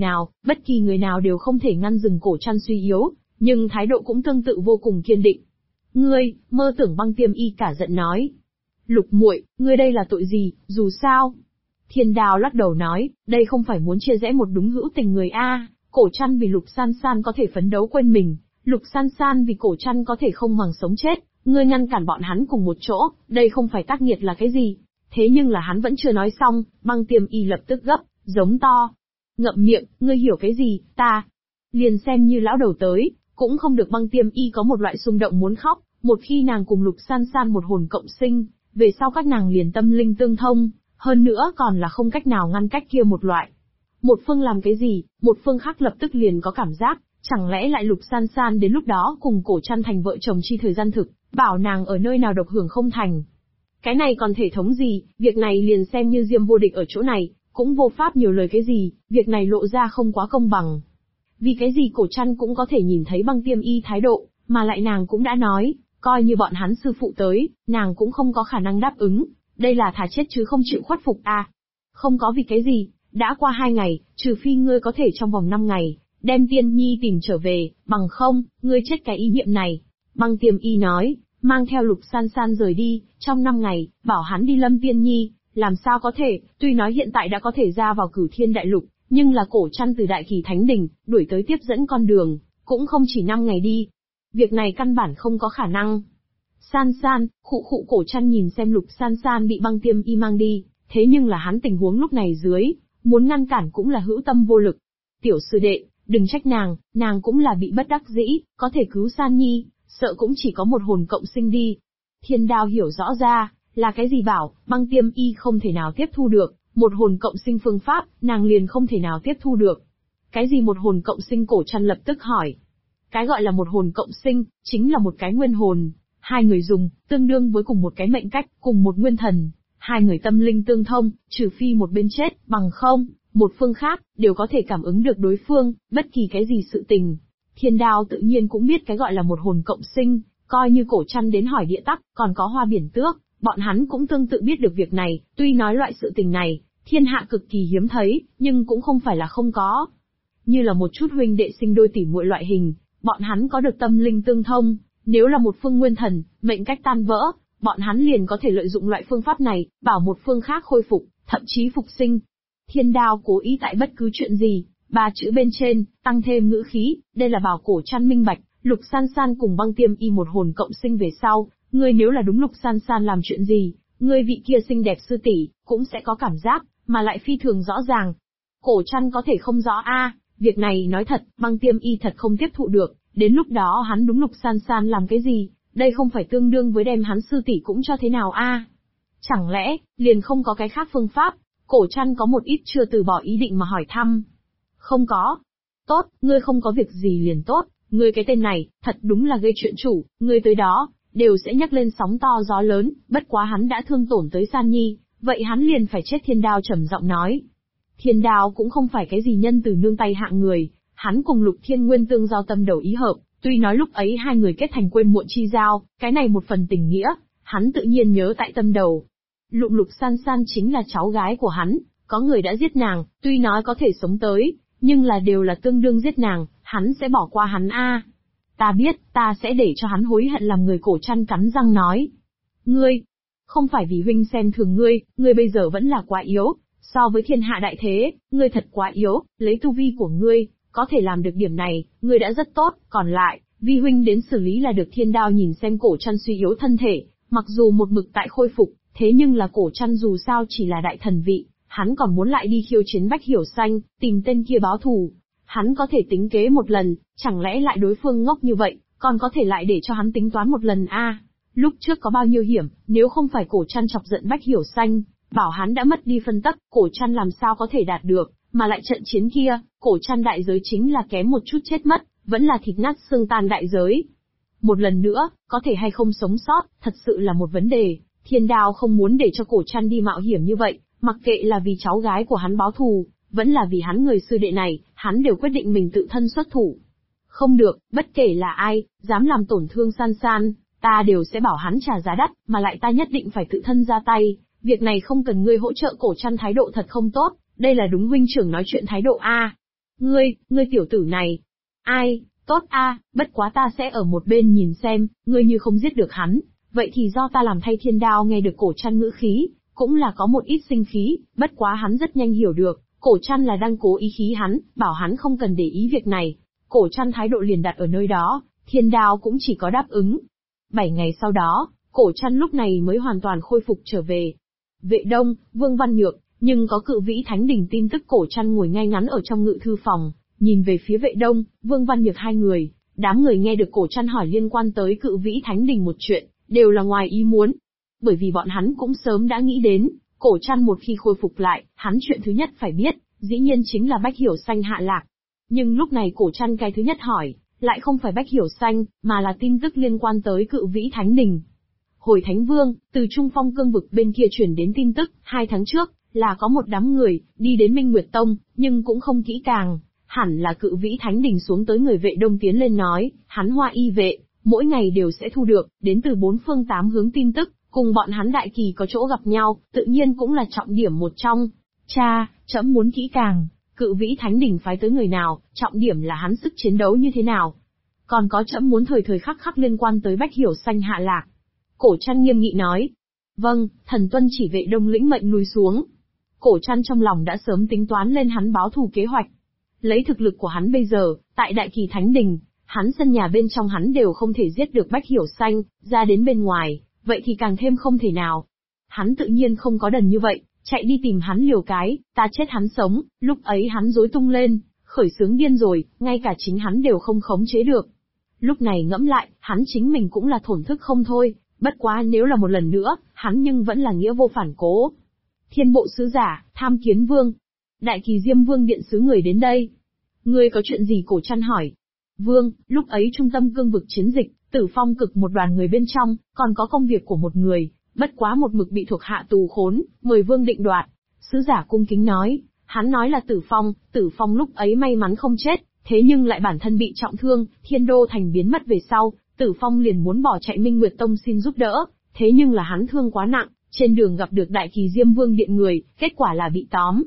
S1: kỳ người nào đều không thể ngăn dừng cổ trăn suy yếu, nhưng thái độ cũng tương tự vô cùng kiên định. Ngươi, mơ tưởng Băng Tiêm Y cả giận nói. Lục muội, ngươi đây là tội gì, dù sao? Thiên Đao lắc đầu nói, đây không phải muốn chia rẽ một đúng hữu tình người a, cổ trăn vì Lục San San có thể phấn đấu quên mình, Lục San San vì cổ trăn có thể không màng sống chết, ngươi ngăn cản bọn hắn cùng một chỗ, đây không phải tác nghiệt là cái gì? Thế nhưng là hắn vẫn chưa nói xong, Băng Tiêm Y lập tức gấp, giống to. Ngậm miệng, ngươi hiểu cái gì, ta. Liền xem như lão đầu tới, cũng không được. Băng Tiêm Y có một loại xung động muốn khóc, một khi nàng cùng Lục San San một hồn cộng sinh, về sau các nàng liền tâm linh tương thông, hơn nữa còn là không cách nào ngăn cách kia một loại. Một phương làm cái gì, một phương khác lập tức liền có cảm giác, chẳng lẽ lại Lục San San đến lúc đó cùng cổ trăn thành vợ chồng chi thời gian thực, bảo nàng ở nơi nào độc hưởng không thành. Cái này còn thể thống gì, việc này liền xem như Diêm Vô Địch ở chỗ này, cũng vô pháp nhiều lời cái gì, việc này lộ ra không quá công bằng. Vì cái gì cổ trăn cũng có thể nhìn thấy Băng Tiêm Y thái độ, mà lại nàng cũng đã nói, coi như bọn hắn sư phụ tới, nàng cũng không có khả năng đáp ứng, đây là thà chết chứ không chịu khuất phục à. Không có vì cái gì, đã qua 2 ngày, trừ phi ngươi có thể trong vòng 5 ngày, đem Tiên Nhi tìm trở về, bằng không, ngươi chết cái ý niệm này. Băng Tiêm Y nói, mang theo Lục San San rời đi, trong 5 ngày, bảo hắn đi lâm Tiên Nhi, làm sao có thể, tuy nói hiện tại đã có thể ra vào Cửu Thiên Đại Lục, nhưng là cổ trăn từ Đại Kỳ Thánh Đỉnh, đuổi tới tiếp dẫn con đường, cũng không chỉ 5 ngày đi. Việc này căn bản không có khả năng. San San, khụ cổ trăn nhìn xem Lục San San bị Băng Tiêm Y mang đi, thế nhưng là hắn tình huống lúc này dưới, muốn ngăn cản cũng là hữu tâm vô lực. Tiểu sư đệ, đừng trách nàng cũng là bị bất đắc dĩ, có thể cứu San Nhi, sợ cũng chỉ có một hồn cộng sinh đi. Thiên Đao hiểu rõ ra, là cái gì bảo, Băng Tiêm Y không thể nào tiếp thu được, một hồn cộng sinh phương pháp, nàng liền không thể nào tiếp thu được. Cái gì một hồn cộng sinh? Cổ trăn lập tức hỏi. Cái gọi là một hồn cộng sinh, chính là một cái nguyên hồn, hai người dùng, tương đương với cùng một cái mệnh cách, cùng một nguyên thần, hai người tâm linh tương thông, trừ phi một bên chết, bằng không, một phương khác, đều có thể cảm ứng được đối phương, bất kỳ cái gì sự tình. Thiên Đao tự nhiên cũng biết cái gọi là một hồn cộng sinh, coi như cổ trăn đến hỏi địa tắc, còn có Hoa Biển Tước, bọn hắn cũng tương tự biết được việc này, tuy nói loại sự tình này, thiên hạ cực kỳ hiếm thấy, nhưng cũng không phải là không có. Như là một chút huynh đệ sinh đôi tỉ muội loại hình, bọn hắn có được tâm linh tương thông, nếu là một phương nguyên thần, mệnh cách tan vỡ, bọn hắn liền có thể lợi dụng loại phương pháp này, bảo một phương khác khôi phục, thậm chí phục sinh. Thiên Đao cố ý tại bất cứ chuyện gì, 3 chữ bên trên, tăng thêm ngữ khí, đây là bảo cổ trăn minh bạch, Lục San San cùng Băng Tiêm Y một hồn cộng sinh về sau, ngươi nếu là đúng Lục San San làm chuyện gì, ngươi vị kia xinh đẹp sư tỷ cũng sẽ có cảm giác, mà lại phi thường rõ ràng. Cổ trăn có thể không rõ việc này nói thật, Băng Tiêm Y thật không tiếp thụ được, đến lúc đó hắn đúng Lục San San làm cái gì, đây không phải tương đương với đem hắn sư tỷ cũng cho thế nào Chẳng lẽ, liền không có cái khác phương pháp? Cổ trăn có một ít chưa từ bỏ ý định mà hỏi thăm. Không có. Tốt, ngươi không có việc gì liền tốt, ngươi cái tên này, thật đúng là gây chuyện chủ, ngươi tới đó, đều sẽ nhắc lên sóng to gió lớn, bất quá hắn đã thương tổn tới San Nhi, vậy hắn liền phải chết. Thiên Đao trầm giọng nói. Thiên Đao cũng không phải cái gì nhân từ nương tay hạng người, hắn cùng Lục Thiên Nguyên tương giao tâm đầu ý hợp, tuy nói lúc ấy hai người kết thành quên muộn chi giao, cái này một phần tình nghĩa, hắn tự nhiên nhớ tại tâm đầu. Lục San San chính là cháu gái của hắn, có người đã giết nàng, tuy nói có thể sống tới, nhưng là đều là tương đương giết nàng, hắn sẽ bỏ qua hắn Ta biết, ta sẽ để cho hắn hối hận. Làm người cổ trăn cắn răng nói. Ngươi, không phải vì huynh xem thường ngươi bây giờ vẫn là quá yếu, so với thiên hạ đại thế, ngươi thật quá yếu, lấy tu vi của ngươi, có thể làm được điểm này, ngươi đã rất tốt, còn lại, vi huynh đến xử lý là được. Thiên Đao nhìn xem cổ trăn suy yếu thân thể, mặc dù một mực tại khôi phục, thế nhưng là cổ trăn dù sao chỉ là đại thần vị, hắn còn muốn lại đi khiêu chiến Bách Hiểu Xanh, tìm tên kia báo thù. Hắn có thể tính kế một lần, chẳng lẽ lại đối phương ngốc như vậy, còn có thể lại để cho hắn tính toán một lần Lúc trước có bao nhiêu hiểm, nếu không phải cổ trăn chọc giận Bách Hiểu Xanh, bảo hắn đã mất đi phân tắc, cổ trăn làm sao có thể đạt được, mà lại trận chiến kia, cổ trăn đại giới chính là kém một chút chết mất, vẫn là thịt nát xương tan đại giới. Một lần nữa, có thể hay không sống sót, thật sự là một vấn đề. Thiên Đao không muốn để cho cổ trăn đi mạo hiểm như vậy, mặc kệ là vì cháu gái của hắn báo thù, vẫn là vì hắn người sư đệ này, hắn đều quyết định mình tự thân xuất thủ. Không được, bất kể là ai, dám làm tổn thương San San, ta đều sẽ bảo hắn trả giá đắt, mà lại ta nhất định phải tự thân ra tay, việc này không cần ngươi hỗ trợ. Cổ trăn thái độ thật không tốt, Đây là đúng huynh trưởng nói chuyện thái độ a. Ngươi tiểu tử này. Ai, tốt a, bất quá ta sẽ ở một bên nhìn xem, ngươi như không giết được hắn, vậy thì do ta làm thay. Thiên Đao nghe được Cổ Trăn ngữ khí, cũng là có một ít sinh khí, bất quá hắn rất nhanh hiểu được, Cổ Trăn là đang cố ý khí hắn, bảo hắn không cần để ý việc này. Cổ Trăn thái độ liền đặt ở nơi đó, Thiên Đao cũng chỉ có đáp ứng. 7 ngày sau đó, Cổ Trăn lúc này mới hoàn toàn khôi phục trở về. Vệ Đông, Vương Văn Nhược, nhưng có Cự Vĩ Thánh Đình tin tức. Cổ Trăn ngồi ngay ngắn ở trong ngự thư phòng, nhìn về phía Vệ Đông, Vương Văn Nhược hai người. Đám người nghe được Cổ Trăn hỏi liên quan tới Cự Vĩ Thánh Đình một chuyện, đều là ngoài ý muốn. Bởi vì bọn hắn cũng sớm đã nghĩ đến, Cổ Trăn một khi khôi phục lại, hắn chuyện thứ nhất phải biết, dĩ nhiên chính là Bách Hiểu Xanh hạ lạc. Nhưng lúc này Cổ Trăn cái thứ nhất hỏi, lại không phải Bách Hiểu Xanh, mà là tin tức liên quan tới Cự Vĩ Thánh Đình. Hồi Thánh Vương, từ Trung Phong cương vực bên kia chuyển đến tin tức, 2 tháng trước, là có một đám người, đi đến Minh Nguyệt Tông, nhưng cũng không kỹ càng. Hẳn là Cự Vĩ Thánh Đình xuống tới người Vệ Đông tiến lên nói, hắn Hoa Y vệ, mỗi ngày đều sẽ thu được, đến từ 4 phương 8 hướng tin tức, cùng bọn hắn đại kỳ có chỗ gặp nhau, tự nhiên cũng là trọng điểm một trong. Cha, trẫm muốn kỹ càng, Cự Vĩ Thánh Đình phái tới người nào, trọng điểm là hắn sức chiến đấu như thế nào. Còn có trẫm muốn thời thời khắc khắc liên quan tới Bách Hiểu Xanh hạ lạc. Cổ Trăn nghiêm nghị nói. Vâng, thần tuân chỉ. Vệ Đông lĩnh mệnh lui xuống. Cổ Trăn trong lòng đã sớm tính toán lên hắn báo thù kế hoạch. Lấy thực lực của hắn bây giờ, tại Đại Kỳ Thánh Đình, hắn sân nhà bên trong hắn đều không thể giết được Bách Hiểu Xanh, ra đến bên ngoài, vậy thì càng thêm không thể nào. Hắn tự nhiên không có đần như vậy, chạy đi tìm hắn liều cái, ta chết hắn sống, lúc ấy hắn rối tung lên, khởi sướng điên rồi, ngay cả chính hắn đều không khống chế được. Lúc này ngẫm lại, hắn chính mình cũng là thổn thức không thôi, bất quá nếu là một lần nữa, hắn nhưng vẫn là nghĩa vô phản cố. Thiên bộ sứ giả, tham kiến vương. Đại Kỳ Diêm Vương điện sứ người đến đây. Ngươi có chuyện gì? Cổ Trăn hỏi. Vương, lúc ấy trung tâm cương vực chiến dịch, Tử Phong cực một đoàn người bên trong, còn có công việc của một người, bất quá một mực bị thuộc hạ tù khốn, mời vương định đoạt. Sứ giả cung kính nói, hắn nói là Tử Phong lúc ấy may mắn không chết, thế nhưng lại bản thân bị trọng thương, Thiên Đô thành biến mất về sau, Tử Phong liền muốn bỏ chạy Minh Nguyệt Tông xin giúp đỡ, thế nhưng là hắn thương quá nặng, trên đường gặp được Đại Kỳ Diêm Vương điện người, kết quả là bị tóm.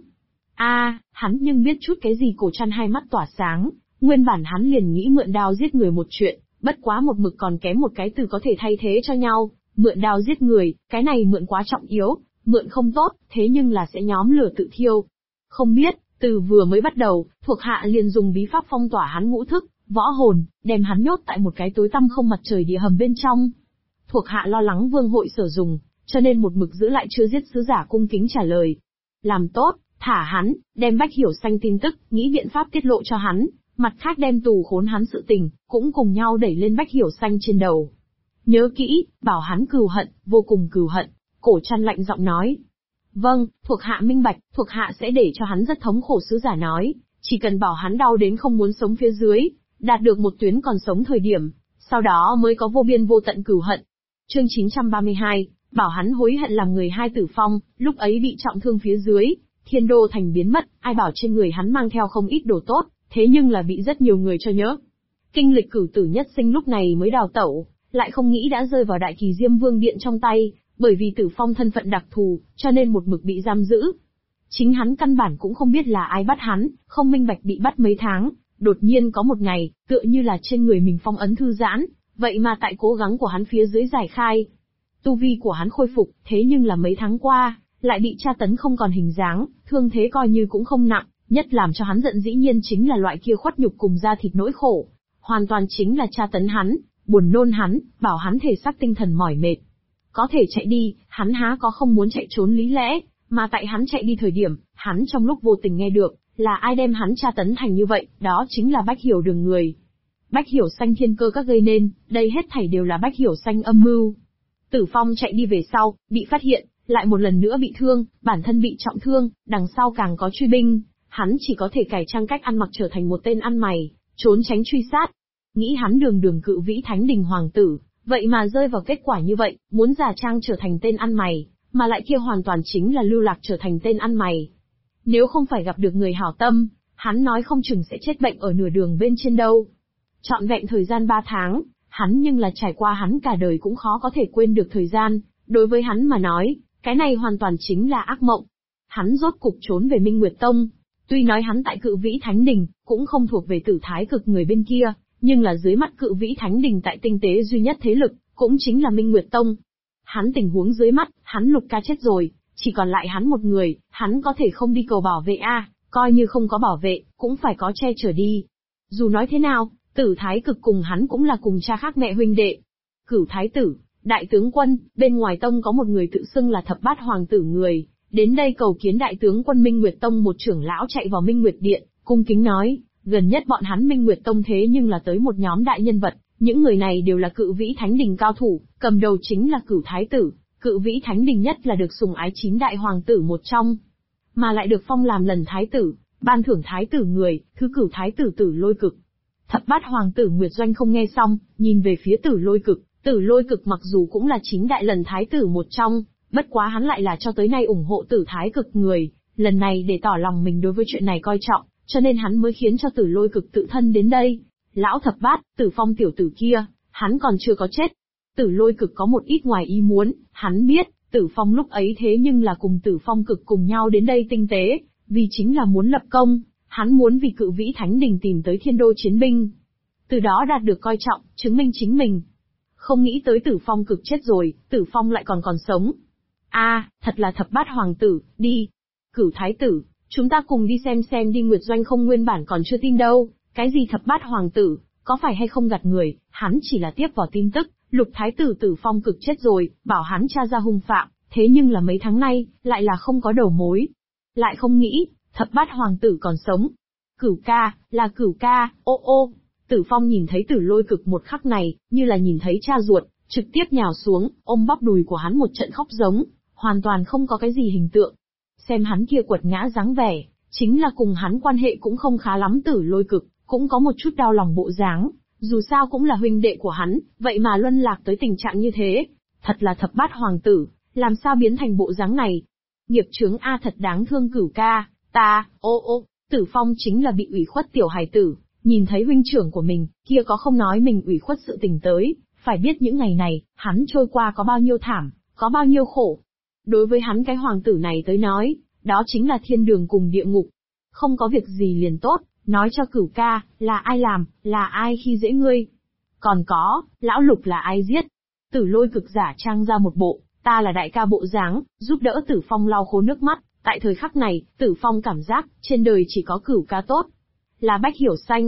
S1: Hắn nhưng biết chút cái gì? Cổ Trăn hai mắt tỏa sáng, nguyên bản hắn liền nghĩ mượn đao giết người một chuyện, bất quá một mực còn kém một cái từ có thể thay thế cho nhau, mượn đao giết người, cái này mượn quá trọng yếu, mượn không tốt, thế nhưng là sẽ nhóm lửa tự thiêu. Không biết, từ vừa mới bắt đầu, thuộc hạ liền dùng bí pháp phong tỏa hắn ngũ thức, võ hồn, đem hắn nhốt tại một cái tối tăm không mặt trời địa hầm bên trong. Thuộc hạ lo lắng vương hội sử dụng, cho nên một mực giữ lại chưa giết. Sứ giả cung kính trả lời. Làm tốt, thả hắn, đem Bách Hiểu Xanh tin tức, nghĩ biện pháp tiết lộ cho hắn, mặt khác đem tù khốn hắn sự tình, cũng cùng nhau đẩy lên Bách Hiểu Xanh trên đầu. Nhớ kỹ, bảo hắn cừu hận, vô cùng cừu hận. Cổ Trăn lạnh giọng nói. Vâng, thuộc hạ minh bạch, thuộc hạ sẽ để cho hắn rất thống khổ. Sứ giả nói, chỉ cần bảo hắn đau đến không muốn sống phía dưới, đạt được một tuyến còn sống thời điểm, sau đó mới có vô biên vô tận cừu hận. Chương 932, bảo hắn hối hận làm người hai Tử Phong, lúc ấy bị trọng thương phía dưới, Thiên Đô thành biến mất, ai bảo trên người hắn mang theo không ít đồ tốt, thế nhưng là bị rất nhiều người cho nhớ. Kinh lịch cửu tử nhất sinh lúc này mới đào tẩu, lại không nghĩ đã rơi vào Đại Kỳ Diêm Vương điện trong tay, bởi vì Tử Phong thân phận đặc thù, cho nên một mực bị giam giữ. Chính hắn căn bản cũng không biết là ai bắt hắn, không minh bạch bị bắt mấy tháng, đột nhiên có một ngày, tựa như là trên người mình phong ấn thư giãn, vậy mà tại cố gắng của hắn phía dưới giải khai. Tu vi của hắn khôi phục, thế nhưng là mấy tháng qua, lại bị tra tấn không còn hình dáng, thương thế coi như cũng không nặng, nhất làm cho hắn giận dĩ nhiên chính là loại kia khuất nhục cùng da thịt nỗi khổ. Hoàn toàn chính là tra tấn hắn, buồn nôn hắn, bảo hắn thể xác tinh thần mỏi mệt. Có thể chạy đi, hắn há có không muốn chạy trốn lý lẽ, mà tại hắn chạy đi thời điểm, hắn trong lúc vô tình nghe được, là ai đem hắn tra tấn thành như vậy, đó chính là Bách Hiểu Đường người. Bách Hiểu Xanh thiên cơ các gây nên, đây hết thảy đều là Bách Hiểu Xanh âm mưu. Tử Phong chạy đi về sau, bị phát hiện, lại một lần nữa bị thương, bản thân bị trọng thương, đằng sau càng có truy binh, hắn chỉ có thể cải trang cách ăn mặc trở thành một tên ăn mày, trốn tránh truy sát. Nghĩ hắn đường đường Cự Vĩ Thánh Đình hoàng tử, vậy mà rơi vào kết quả như vậy, muốn giả trang trở thành tên ăn mày, mà lại kia hoàn toàn chính là lưu lạc trở thành tên ăn mày. Nếu không phải gặp được người hảo tâm, hắn nói không chừng sẽ chết bệnh ở nửa đường bên trên đâu. Trọn vẹn thời gian 3 tháng, hắn nhưng là trải qua hắn cả đời cũng khó có thể quên được thời gian, đối với hắn mà nói, cái này hoàn toàn chính là ác mộng. hắn rốt cục trốn về Minh Nguyệt Tông. Tuy nói hắn tại Cự Vĩ Thánh Đình, cũng không thuộc về Tử Thái Cực người bên kia, nhưng là dưới mắt Cự Vĩ Thánh Đình tại tinh tế duy nhất thế lực, cũng chính là Minh Nguyệt Tông. Hắn tình huống dưới mắt, hắn Lục ca chết rồi, chỉ còn lại hắn một người, hắn có thể không đi cầu bảo vệ coi như không có bảo vệ, cũng phải có che chở đi. Dù nói thế nào, Tử Thái Cực cùng hắn cũng là cùng cha khác mẹ huynh đệ. Cửu Thái Tử, Đại tướng quân, bên ngoài tông có một người tự xưng là Thập Bát Hoàng tử người, đến đây cầu kiến Đại tướng quân Minh Nguyệt Tông. Một trưởng lão chạy vào Minh Nguyệt Điện, cung kính nói, gần nhất bọn hắn Minh Nguyệt Tông thế nhưng là tới một nhóm đại nhân vật, những người này đều là Cự Vĩ Thánh Đình cao thủ, cầm đầu chính là Cửu Thái Tử, Cự Vĩ Thánh Đình nhất là được sủng ái 9 đại hoàng tử một trong, mà lại được phong làm lần Thái Tử, ban thưởng Thái Tử người, thứ Cửu Thái Tử Tử Lôi Cực. Thập Bát Hoàng tử Nguyệt Doanh không nghe xong, nhìn về phía Tử Lôi Cực. Tử Lôi Cực mặc dù cũng là 9 đại lần Thái Tử một trong, bất quá hắn lại là cho tới nay ủng hộ Tử Thái Cực người, lần này để tỏ lòng mình đối với chuyện này coi trọng, cho nên hắn mới khiến cho Tử Lôi Cực tự thân đến đây. Lão Thập Bát, Tử Phong tiểu tử kia, hắn còn chưa có chết. Tử Lôi Cực có một ít ngoài ý muốn, hắn biết, Tử Phong lúc ấy thế nhưng là cùng Tử Phong Cực cùng nhau đến đây tinh tế, vì chính là muốn lập công, hắn muốn vì Cự Vĩ Thánh Đình tìm tới Thiên Đô chiến binh. Từ đó đạt được coi trọng, chứng minh chính mình. Không nghĩ tới Tử Phong Cực chết rồi, Tử Phong lại còn sống. Thật là Thập Bát Hoàng tử, đi. Cửu Thái Tử, chúng ta cùng đi xem đi. Nguyệt Doanh không nguyên bản còn chưa tin đâu, cái gì Thập Bát Hoàng tử, có phải hay không gạt người, hắn chỉ là tiếp vào tin tức, Lục Thái Tử Tử Phong Cực chết rồi, bảo hắn tra ra hung phạm, thế nhưng là mấy tháng nay, lại là không có đầu mối. Lại không nghĩ, Thập Bát Hoàng tử còn sống. Cửu ca, là Cửu ca, ô. Tử Phong nhìn thấy Tử Lôi Cực một khắc này, như là nhìn thấy cha ruột, trực tiếp nhào xuống, ôm bắp đùi của hắn một trận khóc giống, hoàn toàn không có cái gì hình tượng. Xem hắn kia quật ngã dáng vẻ, chính là cùng hắn quan hệ cũng không khá lắm. Tử Lôi Cực, cũng có một chút đau lòng bộ dáng, dù sao cũng là huynh đệ của hắn, vậy mà luân lạc tới tình trạng như thế. Thật là Thập Bát Hoàng tử, làm sao biến thành bộ dáng này? Nghiệp chướng thật đáng thương Cửu ca, ô. Tử Phong chính là bị ủy khuất tiểu hài tử. Nhìn thấy huynh trưởng của mình, kia có không nói mình ủy khuất sự tình tới, phải biết những ngày này, hắn trôi qua có bao nhiêu thảm, có bao nhiêu khổ. Đối với hắn cái hoàng tử này tới nói, đó chính là thiên đường cùng địa ngục. Không có việc gì liền tốt, nói cho Cửu ca, là ai làm, là ai khi dễ ngươi. Còn có, lão Lục là ai giết. Tử Lôi Cực giả trang ra một bộ, ta là đại ca bộ dáng, giúp đỡ Tử Phong lau khô nước mắt. Tại thời khắc này, Tử Phong cảm giác, trên đời chỉ có Cửu ca tốt. Là Bách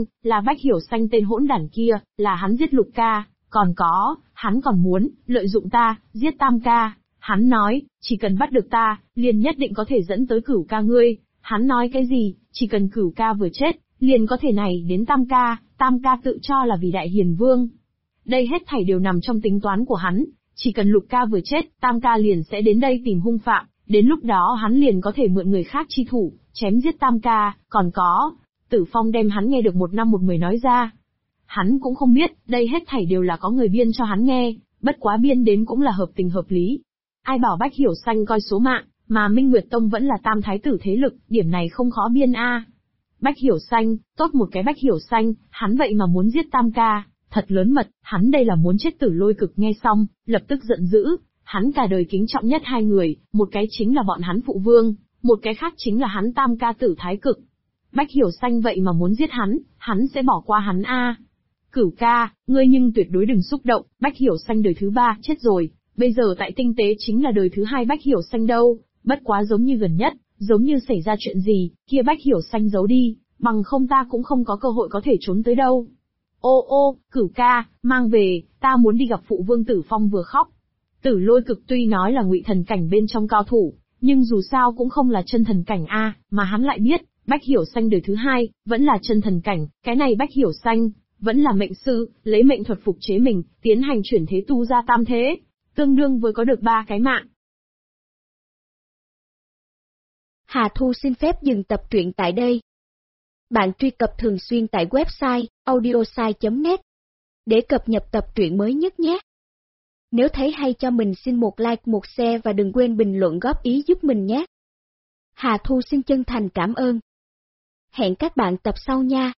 S1: Hiểu Xanh tên hỗn đản kia, là hắn giết Lục ca, còn có, hắn còn muốn, lợi dụng ta, giết Tam ca. Hắn nói, chỉ cần bắt được ta, liền nhất định có thể dẫn tới Cửu ca ngươi. Hắn nói cái gì, chỉ cần Cửu ca vừa chết, liền có thể này đến Tam ca tự cho là vì đại hiền vương. Đây hết thảy đều nằm trong tính toán của hắn, chỉ cần Lục ca vừa chết, Tam ca liền sẽ đến đây tìm hung phạm, đến lúc đó hắn liền có thể mượn người khác chi thủ, chém giết Tam ca, còn có. Tử Phong đem hắn nghe được một năm một mười nói ra. Hắn cũng không biết, đây hết thảy đều là có người biên cho hắn nghe, bất quá biên đến cũng là hợp tình hợp lý. Ai bảo Bách Hiểu Xanh coi số mạng, mà Minh Nguyệt Tông vẫn là tam thái tử thế lực, điểm này không khó biên Bách Hiểu Xanh, tốt một cái Bách Hiểu Xanh, hắn vậy mà muốn giết Tam ca, thật lớn mật, hắn đây là muốn chết. Tử Lôi Cực nghe xong, lập tức giận dữ, hắn cả đời kính trọng nhất hai người, một cái chính là bọn hắn phụ vương, một cái khác chính là hắn Tam ca Tử Thái Cực. Bách Hiểu Xanh vậy mà muốn giết hắn sẽ bỏ qua hắn Cửu ca, ngươi nhưng tuyệt đối đừng xúc động, Bách Hiểu Xanh đời thứ 3 chết rồi, bây giờ tại tinh tế chính là đời thứ 2 Bách Hiểu Xanh đâu, bất quá giống như gần nhất, giống như xảy ra chuyện gì, kia Bách Hiểu Xanh giấu đi, bằng không ta cũng không có cơ hội có thể trốn tới đâu. Ô, Cửu ca, mang về, ta muốn đi gặp phụ vương. Tử Phong vừa khóc. Tử Lôi Cực tuy nói là ngụy thần cảnh bên trong cao thủ, nhưng dù sao cũng không là chân thần cảnh mà hắn lại biết, Bách Hiểu Xanh đời thứ 2, vẫn là chân thần cảnh, cái này Bách Hiểu Xanh, vẫn là mệnh sư, lấy mệnh thuật phục chế mình, tiến hành chuyển thế tu ra tam thế, tương đương với có được 3 cái mạng.
S2: Hà Thu xin phép dừng tập truyện tại đây. Bạn truy cập thường xuyên tại website audiosai.net để cập nhật tập truyện mới nhất nhé. Nếu thấy hay cho mình xin một like, một share và đừng quên bình luận góp ý giúp mình nhé. Hà Thu xin chân thành cảm ơn. Hẹn các bạn tập sau nha.